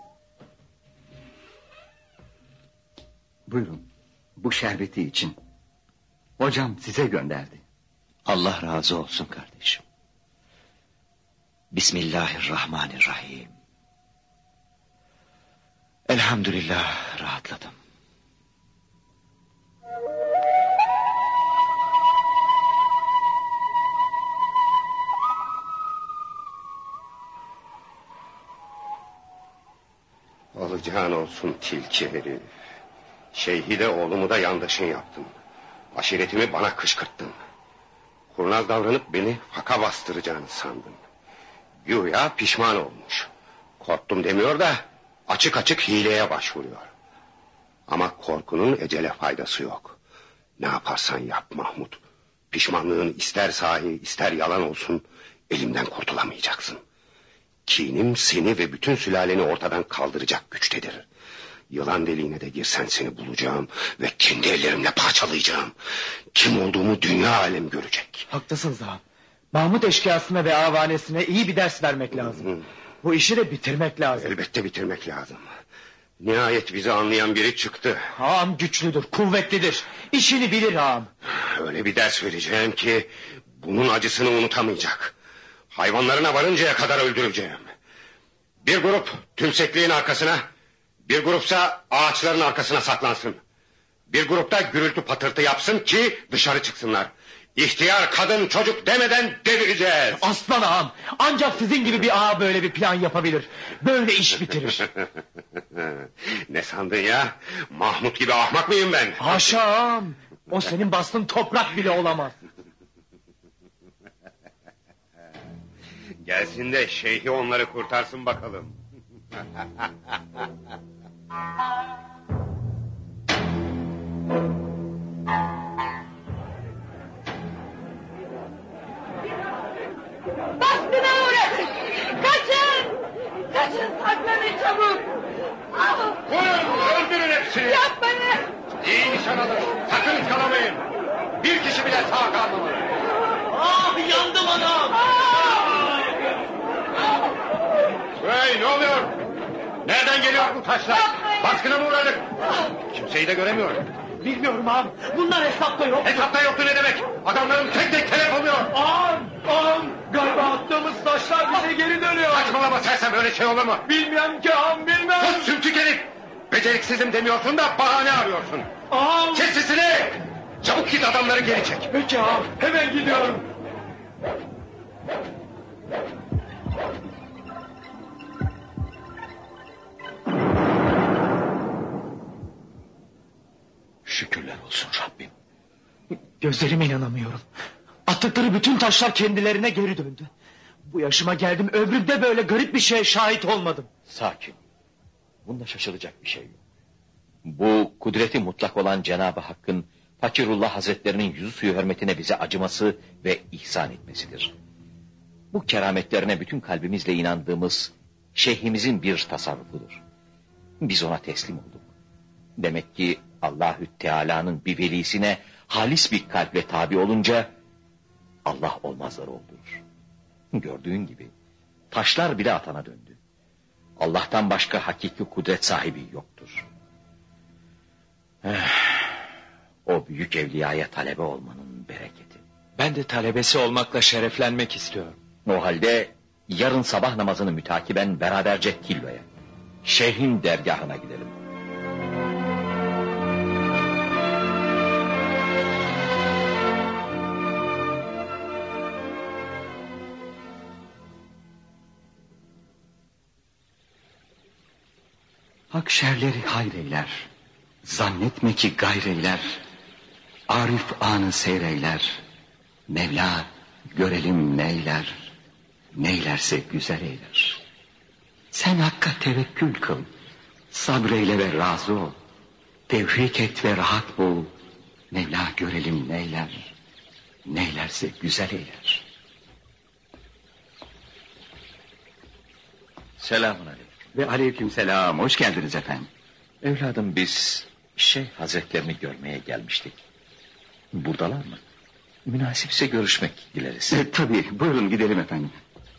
Buyurun, bu şerbeti için. Hocam size gönderdi. Allah razı olsun kardeşim. Bismillahirrahmanirrahim. Elhamdülillah, rahatladım. Alacağın olsun tilki herif. Şeyhi de oğlumu da yandaşın yaptın. Aşiretimi bana kışkırttın. Kurnaz davranıp beni haka bastıracağını sandın. Güya pişman olmuş. Korktum demiyor da açık açık hileye başvuruyor. Ama korkunun ecele faydası yok. Ne yaparsan yap Mahmut. Pişmanlığın ister sahi ister yalan olsun elimden kurtulamayacaksın. Kinim seni ve bütün sülaleni ortadan kaldıracak güçtedir. Yılan deliğine de girsen seni bulacağım ve kendi ellerimle parçalayacağım. Kim olduğumu dünya alem görecek. Haklısınız ağam. Mahmut eşkıyasına ve avanesine iyi bir ders vermek lazım. Bu işi de bitirmek lazım. Elbette bitirmek lazım. Nihayet bizi anlayan biri çıktı. Ağam güçlüdür, kuvvetlidir. İşini bilir ağam. Öyle bir ders vereceğim ki bunun acısını unutamayacak. Hayvanlarına varıncaya kadar öldüreceğim. Bir grup tümsekliğin arkasına, bir grupsa ağaçların arkasına saklansın. Bir grupta gürültü patırtı yapsın ki dışarı çıksınlar. İhtiyar, kadın, çocuk demeden devireceğiz. Aslan ağam, ancak sizin gibi bir ağa böyle bir plan yapabilir. Böyle iş bitirir. Ne sandın ya? Mahmut gibi ahmak mıyım ben? Haşa ağam. O senin bastığın toprak bile olamaz. Gelsin de şeyhi onları kurtarsın bakalım. Baskına uğradık. Kaçın. Kaçın, saklanın çabuk. Vurun, öldürün hepsini. Yapmayın. İyi nişan alın. Sakın ıskalamayın. Bir kişi bile sağ kalmamalı. Ah, yandım anam. Hey, ne oluyor? Nereden geliyor bu taşlar? Baskına mı uğradık? Kimseyi de göremiyorum. Bilmiyorum ağam. Bunlar hesapta yok. Hesapta yoktu ne demek? Adamlarım tek tek telef oluyor. Ağam. Galiba attığımız taşlar bize geri dönüyor. Saçmalama sersem, öyle şey olur mu? Bilmem ki ağam, bilmem. Sus sümtük herif! Beceriksizim demiyorsun da bahane arıyorsun. Ağam. Kes sesini! Çabuk git, adamları geri çek. Peki ağam, hemen gidiyorum. Şükürler olsun Rabbim. Gözlerime inanamıyorum. Attıkları bütün taşlar kendilerine geri döndü. Bu yaşıma geldim, ömrümde böyle garip bir şeye şahit olmadım. Sakin. Bunda şaşılacak bir şey yok. Bu kudreti mutlak olan Cenab-ı Hakk'ın Fakirullah Hazretlerinin yüzü suyu hürmetine bize acıması ve ihsan etmesidir. Bu kerametlerine bütün kalbimizle inandığımız şeyhimizin bir tasarrufudur. Biz ona teslim olduk. Demek ki Allahü Teala'nın bir velisine halis bir kalple tabi olunca Allah olmazları oldurur. Gördüğün gibi taşlar bile atana döndü. Allah'tan başka hakiki kudret sahibi yoktur. O büyük evliyaya talebe olmanın bereketi. Ben de talebesi olmakla şereflenmek istiyorum. O halde yarın sabah namazını mütakiben beraberce Tillo'ya, şeyhin dergahına gidelim. Hak şerleri hayreyler, zannetme ki gayreyler, Arif anı seyreyler, Mevla görelim neyler, neylerse güzel eyler. Sen Hakk'a tevekkül kıl, sabreyle ve razı ol, tevfik et ve rahat bul, Mevla görelim neyler, neylerse güzel eyler. Selamun aleyküm. Ve aleykümselam, hoş geldiniz efendim. Evladım, biz Şeyh Hazretlerini görmeye gelmiştik. Buradalar mı? Münasipse görüşmek dileriz. Tabii, buyurun gidelim efendim.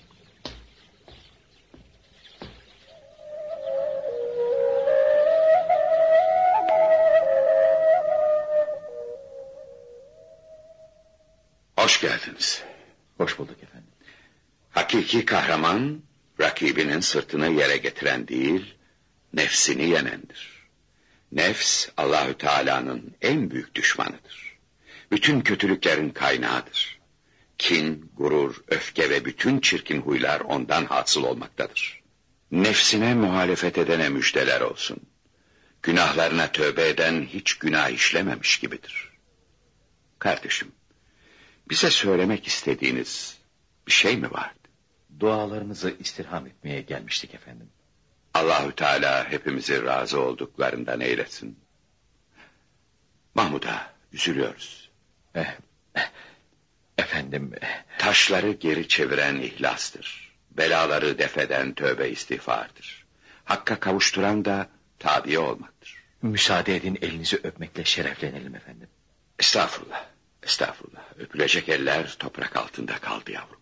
Hoş geldiniz. Hoş bulduk efendim. Hakiki kahraman, rakibinin sırtını yere getiren değil, nefsini yenendir. Nefs, Allahü Teala'nın en büyük düşmanıdır. Bütün kötülüklerin kaynağıdır. Kin, gurur, öfke ve bütün çirkin huylar ondan hasıl olmaktadır. Nefsine muhalefet edene müjdeler olsun. Günahlarına tövbe eden hiç günah işlememiş gibidir. Kardeşim, bize söylemek istediğiniz bir şey mi vardı? Dualarınızı istirham etmeye gelmiştik efendim. Allahü Teala hepimizi razı olduklarından eylesin. Mahmud'a üzülüyoruz. Efendim... Taşları geri çeviren ihlastır. Belaları defeden tövbe istiğfardır. Hakka kavuşturan da tabi olmaktır. Müsaade edin elinizi öpmekle şereflenelim efendim. Estağfurullah, estağfurullah. Öpülecek eller toprak altında kaldı yavrum.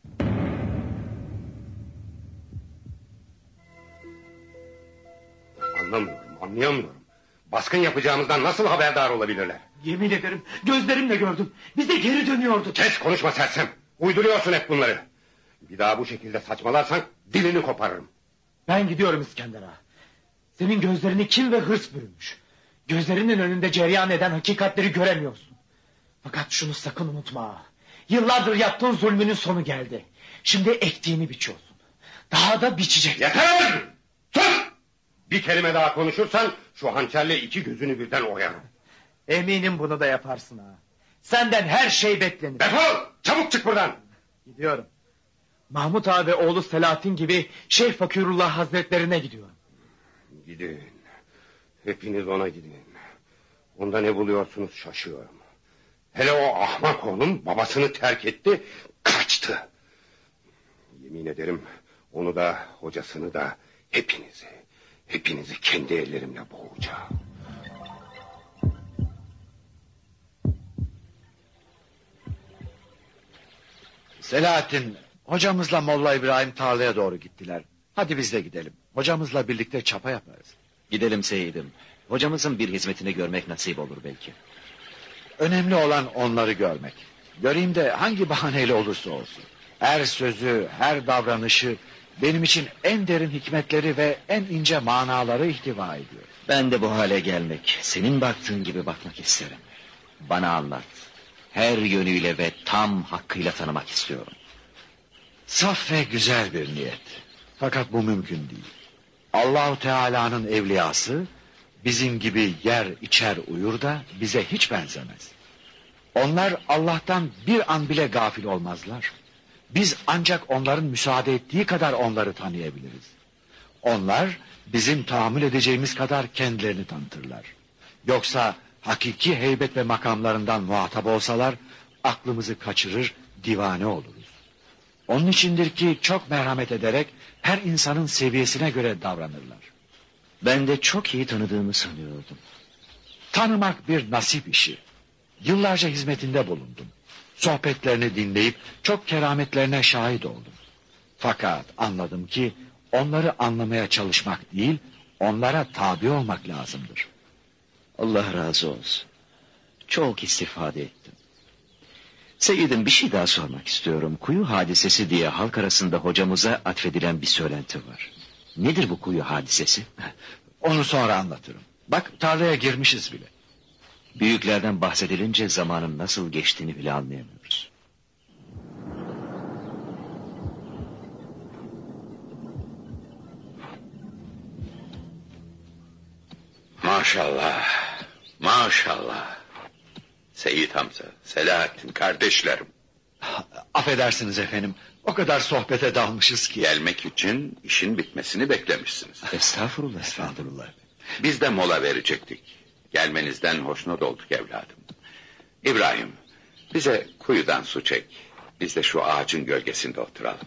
Anlayamıyorum. Baskın yapacağımızdan nasıl haberdar olabilirler? Yemin ederim gözlerimle gördüm. Bize geri dönüyordu. Kes konuşma sersem. Uyduruyorsun hep bunları. Bir daha bu şekilde saçmalarsan dilini koparırım. Ben gidiyorum İskender Ağa. Senin gözlerini kin ve hırs bürümüş. Gözlerinin önünde cereyan eden hakikatleri göremiyorsun. Fakat şunu sakın unutma ağa. Yıllardır yaptığın zulmünün sonu geldi. Şimdi ektiğini biçiyorsun. Daha da biçeceksin. Yeter! Sus! Bir kelime daha konuşursan şu hançerle iki gözünü birden oyarım. Eminim bunu da yaparsın ağa. Senden her şey beklenir. Defol! Çabuk çık buradan! Gidiyorum. Mahmut Ağa ve oğlu Selahattin gibi Şeyh Fakirullah Hazretlerine gidiyorum. Gidin. Hepiniz ona gidin. Onda ne buluyorsunuz şaşıyorum. Hele o ahmak oğlum babasını terk etti, kaçtı. Yemin ederim onu da hocasını da hepinizi kendi ellerimle boğacağım. Selahattin, hocamızla Molla İbrahim tarlaya doğru gittiler. Hadi biz de gidelim. Hocamızla birlikte çapa yaparız. Gidelim Seyidim. Hocamızın bir hizmetini görmek nasip olur belki. Önemli olan onları görmek. Göreyim de hangi bahaneyle olursa olsun. Her sözü, her davranışı benim için en derin hikmetleri ve en ince manaları ihtiva ediyor. Ben de bu hale gelmek, senin baktığın gibi bakmak isterim. Bana anlat. Her yönüyle ve tam hakkıyla tanımak istiyorum. Saf ve güzel bir niyet. Fakat bu mümkün değil. Allahu Teala'nın evliyası bizim gibi yer içer uyur da bize hiç benzemez. Onlar Allah'tan bir an bile gafil olmazlar. Biz ancak onların müsaade ettiği kadar onları tanıyabiliriz. Onlar bizim tahammül edeceğimiz kadar kendilerini tanıtırlar. Yoksa hakiki heybet ve makamlarından muhatap olsalar aklımızı kaçırır, divane oluruz. Onun içindir ki çok merhamet ederek her insanın seviyesine göre davranırlar. Ben de çok iyi tanıdığımı sanıyordum. Tanımak bir nasip işi. Yıllarca hizmetinde bulundum. Sohbetlerini dinleyip çok kerametlerine şahit oldum. Fakat anladım ki onları anlamaya çalışmak değil, onlara tabi olmak lazımdır. Allah razı olsun. Çok istifade ettim. Seyyidim, bir şey daha sormak istiyorum. Kuyu hadisesi diye halk arasında hocamıza atfedilen bir söylenti var. Nedir bu kuyu hadisesi? Onu sonra anlatırım. Bak tarlaya girmişiz bile. Büyüklerden bahsedilince zamanın nasıl geçtiğini bile anlayamıyoruz. Maşallah, maşallah. Seyyid Hamza, Selahattin kardeşlerim. Affedersiniz efendim, o kadar sohbete dalmışız ki. Gelmek için işin bitmesini beklemişsiniz. Estağfurullah. Estağfurullah. Biz de mola verecektik. Gelmenizden hoşnut olduk evladım. İbrahim, bize kuyudan su çek. Biz de şu ağacın gölgesinde oturalım.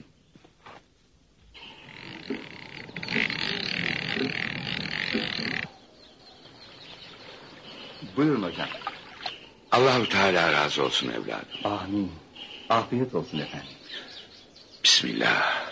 Buyurun hocam. Allahü Teala razı olsun evladım. Amin. Afiyet olsun efendim. Bismillah.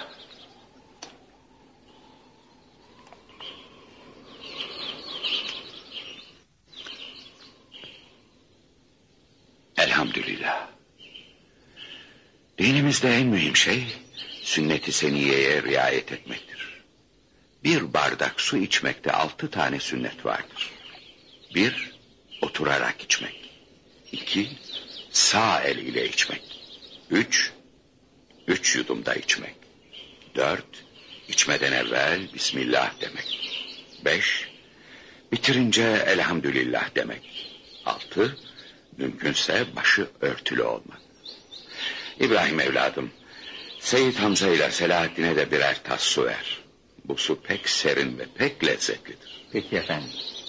Elhamdülillah. Dinimizde en mühim şey sünnet-i seniyeye riayet etmektir. Bir bardak su içmekte 6 tane sünnet vardır. 1, oturarak içmek. 2, sağ el ile içmek. 3 yudumda içmek. 4, içmeden evvel Bismillah demek. 5, bitirince elhamdülillah demek. 6, mümkünse başı örtülü olmak. İbrahim evladım, Seyyid Hamza ile Selahaddin'e de birer tas su ver. Bu su pek serin ve pek lezzetlidir. Peki efendim.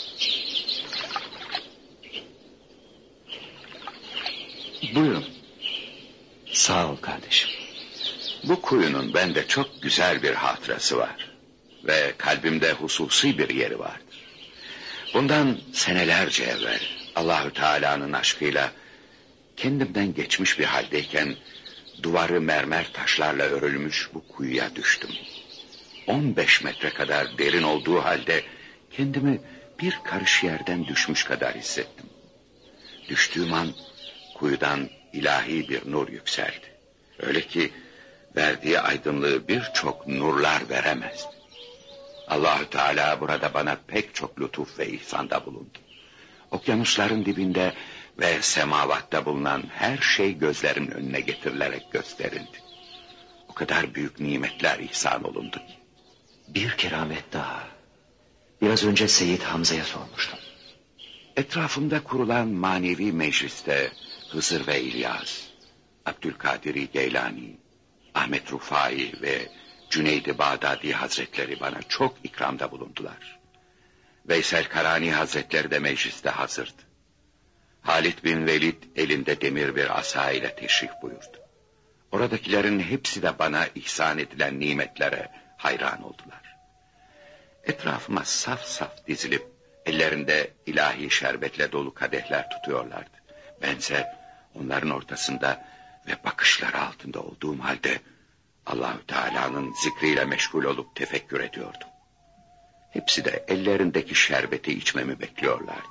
Buyurun. Sağ ol kardeşim. Bu kuyunun bende çok güzel bir hatırası var. Ve kalbimde hususi bir yeri vardır. Bundan senelerce evvel Allahü Teala'nın aşkıyla kendimden geçmiş bir haldeyken duvarı mermer taşlarla örülmüş bu kuyuya düştüm. 15 metre kadar derin olduğu halde kendimi bir karış yerden düşmüş kadar hissettim. Düştüğüm an kuyudan ilahi bir nur yükseldi. Öyle ki verdiği aydınlığı birçok nurlar veremezdi. Allahü Teala burada bana pek çok lütuf ve ihsanda bulundu. Okyanusların dibinde ve semavatta bulunan her şey gözlerimin önüne getirilerek gösterildi. O kadar büyük nimetler ihsan olundu ki. Bir keramet daha. Biraz önce Seyyid Hamza'ya sormuştum. Etrafımda kurulan manevi mecliste Hızır ve İlyas, Abdülkadir Geylani, Ahmet Rufai ve Cüneyd-i Bağdadi Hazretleri bana çok ikramda bulundular. Veysel Karani Hazretleri de mecliste hazırdı. Halid bin Velid elinde demir bir asa ile teşrif buyurdu. Oradakilerin hepsi de bana ihsan edilen nimetlere hayran oldular. Etrafıma saf saf dizilip ellerinde ilahi şerbetle dolu kadehler tutuyorlardı. Bense onların ortasında ve bakışları altında olduğum halde Allahü Teala'nın zikriyle meşgul olup tefekkür ediyordum. Hepsi de ellerindeki şerbeti içmemi bekliyorlardı.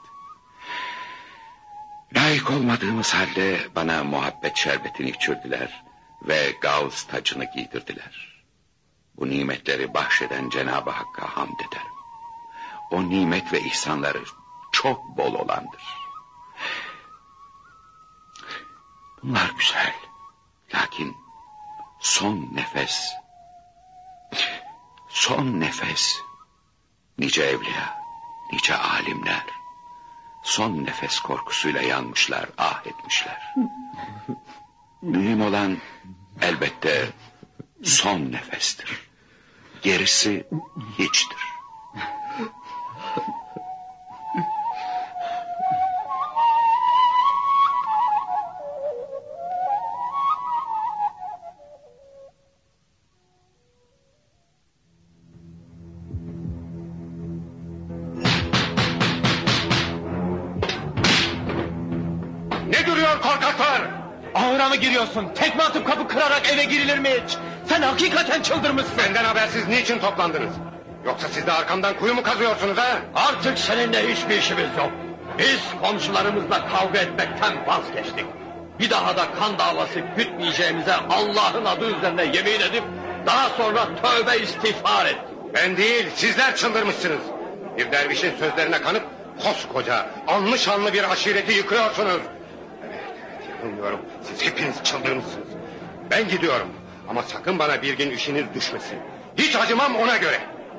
Layık olmadığımız halde bana muhabbet şerbetini içirdiler ve gavz tacını giydirdiler. Bu nimetleri bahşeden Cenab-ı Hakk'a hamd ederim. O nimet ve ihsanları çok bol olandır. Bunlar güzel. Lakin son nefes, nice evliya, nice alimler, son nefes korkusuyla yanmışlar, ah etmişler. Mühim olan elbette son nefestir. Gerisi hiçtir. Ne duruyor korkaklar? Ahıra mı giriyorsun? Tekme atıp kapı kırarak eve girilir mi hiç? Sen hakikaten çıldırmışsın. Benden habersiz niçin toplandınız? Yoksa siz de arkamdan kuyu mu kazıyorsunuz ha? Artık seninle hiçbir işimiz yok. Biz komşularımızla kavga etmekten vazgeçtik. Bir daha da kan davası gütmeyeceğimize Allah'ın adı üzerine yemin edip daha sonra tövbe istiğfar ettik. Ben değil, sizler çıldırmışsınız. Bir dervişin sözlerine kanıp koskoca, anlı şanlı bir aşireti yıkıyorsunuz. Evet, yanılmıyorum. Siz hepiniz çıldırmışsınız. Ben gidiyorum. Ama sakın bana bir gün işiniz düşmesin. Hiç acımam ona göre.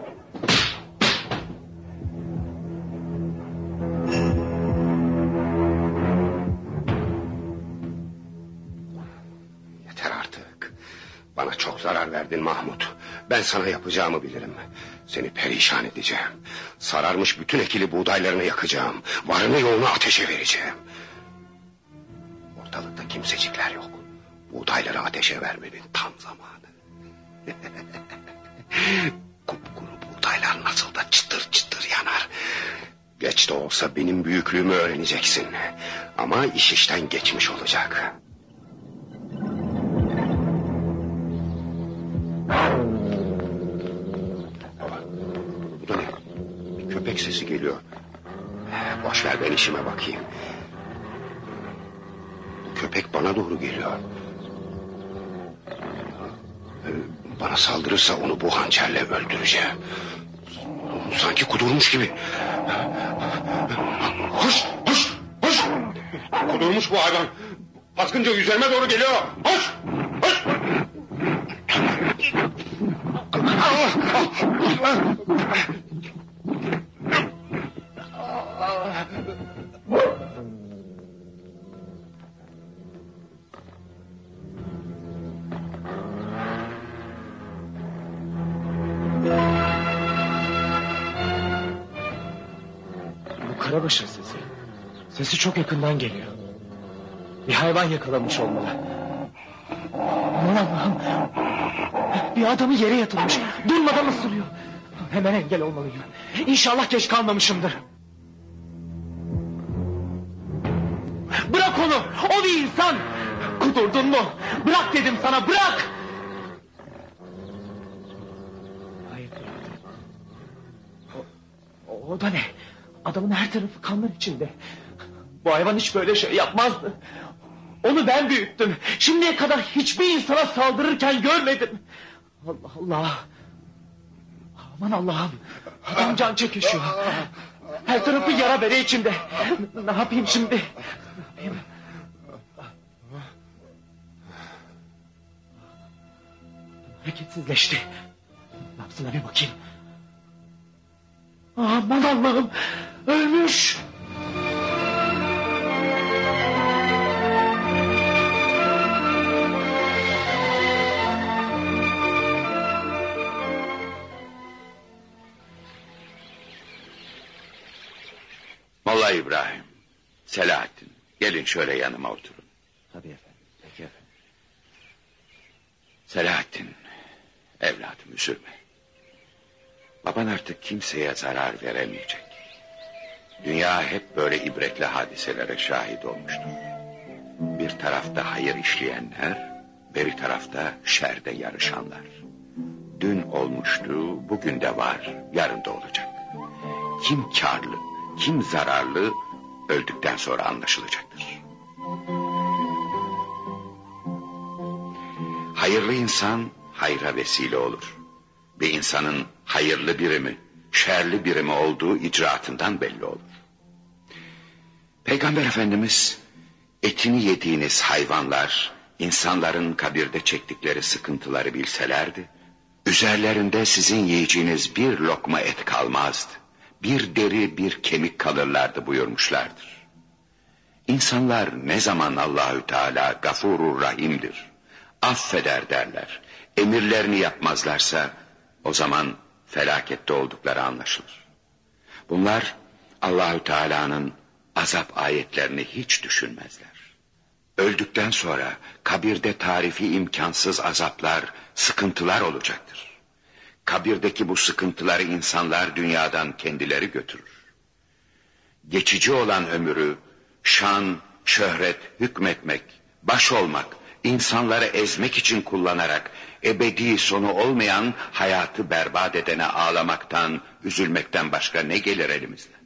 Yeter artık. Bana çok zarar verdin Mahmut. Ben sana yapacağımı bilirim. Seni perişan edeceğim. Sararmış bütün ekili buğdaylarını yakacağım. Varını yoğunu ateşe vereceğim. Ortalıkta kimsecikler yok. Buğdayları ateşe vermenin tam zamanı. Kupkuru buğdaylar nasıl da çıtır çıtır yanar. Geç de olsa benim büyüklüğümü öğreneceksin. Ama iş işten geçmiş olacak. Baba, bu da ne? Bir köpek sesi geliyor. Boş ver, ben işime bakayım. Bu köpek bana doğru geliyor. Bana saldırırsa onu bu hançerle öldüreceğim. Sanki kudurmuş gibi. Hoş, hoş, hoş. Kudurmuş bu hayvan. Baskınca üzerime doğru geliyor. Hoş, hoş. Bu Karabaş'ın sesi. Sesi çok yakından geliyor. Bir hayvan yakalamış olmalı. Aman Allah'ım. Bir adamı yere yatırmış. Durmadan ısırıyor. Hemen engel olmalıyım. İnşallah geç kalmamışımdır. Bırak onu. O bir insan. Kudurdun mu? Bırak dedim sana, bırak. Hayır. O da ne? Adamın her tarafı kanlar içinde. Bu hayvan hiç böyle şey yapmazdı. Onu ben büyüttüm. Şimdiye kadar hiçbir insana saldırırken görmedim. Allah Allah. Aman Allah'ım. Adam can çekişiyor. Her tarafı yara bere içinde. Ne yapayım şimdi? Hareketsizleşti. Nabzına bir bakayım. Aman Allah'ım. Ölmüş. Molla İbrahim, Selahattin, gelin şöyle yanıma oturun. Tabii efendim, peki efendim. Selahattin, evladım üzülme. Baban artık kimseye zarar veremeyecek. Dünya hep böyle ibretli hadiselere şahit olmuştur. Bir tarafta hayır işleyenler, beri tarafta şerde yarışanlar. Dün olmuştu, bugün de var, yarın da olacak. Kim kârlı, kim zararlı öldükten sonra anlaşılacaktır. Hayırlı insan hayra vesile olur. Bir insanın hayırlı biri mi, şerli biri mi olduğu icraatından belli olur. Peygamber Efendimiz, etini yediğiniz hayvanlar, insanların kabirde çektikleri sıkıntıları bilselerdi, üzerlerinde sizin yiyeceğiniz bir lokma et kalmazdı. Bir deri bir kemik kalırlardı buyurmuşlardır. İnsanlar ne zaman Allahü Teala Gafurur Rahim'dir, affeder derler, emirlerini yapmazlarsa o zaman felakette oldukları anlaşılır. Bunlar Allahü Teala'nın azap ayetlerini hiç düşünmezler. Öldükten sonra kabirde tarifi imkansız azaplar, sıkıntılar olacaktır. Kabirdeki bu sıkıntıları insanlar dünyadan kendileri götürür. Geçici olan ömrü, şan, şöhret, hükmetmek, baş olmak, insanları ezmek için kullanarak ebedi sonu olmayan hayatı berbat edene ağlamaktan, üzülmekten başka ne gelir elimizden?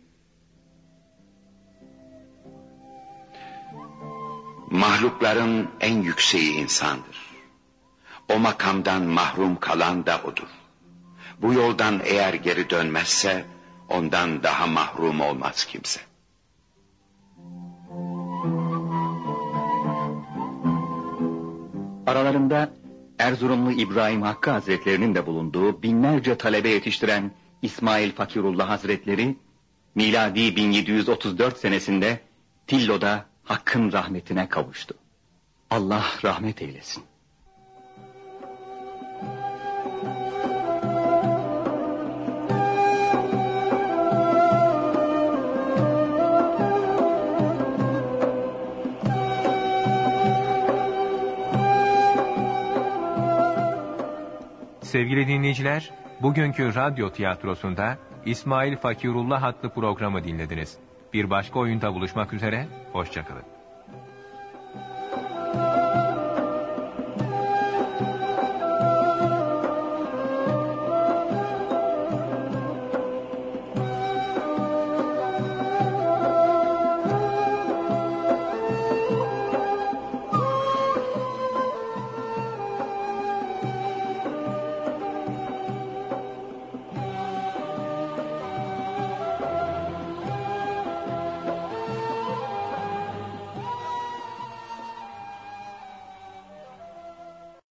Mahlukların en yükseği insandır. O makamdan mahrum kalan da odur. Bu yoldan eğer geri dönmezse ondan daha mahrum olmaz kimse. Aralarında Erzurumlu İbrahim Hakkı Hazretlerinin de bulunduğu binlerce talebe yetiştiren İsmail Fakirullah Hazretleri, miladi 1734 senesinde Tillo'da Hakk'ın rahmetine kavuştu. Allah rahmet eylesin. Sevgili dinleyiciler, bugünkü radyo tiyatrosunda İsmail Fakirullah adlı programı dinlediniz. Bir başka oyunda buluşmak üzere, hoşça kalın.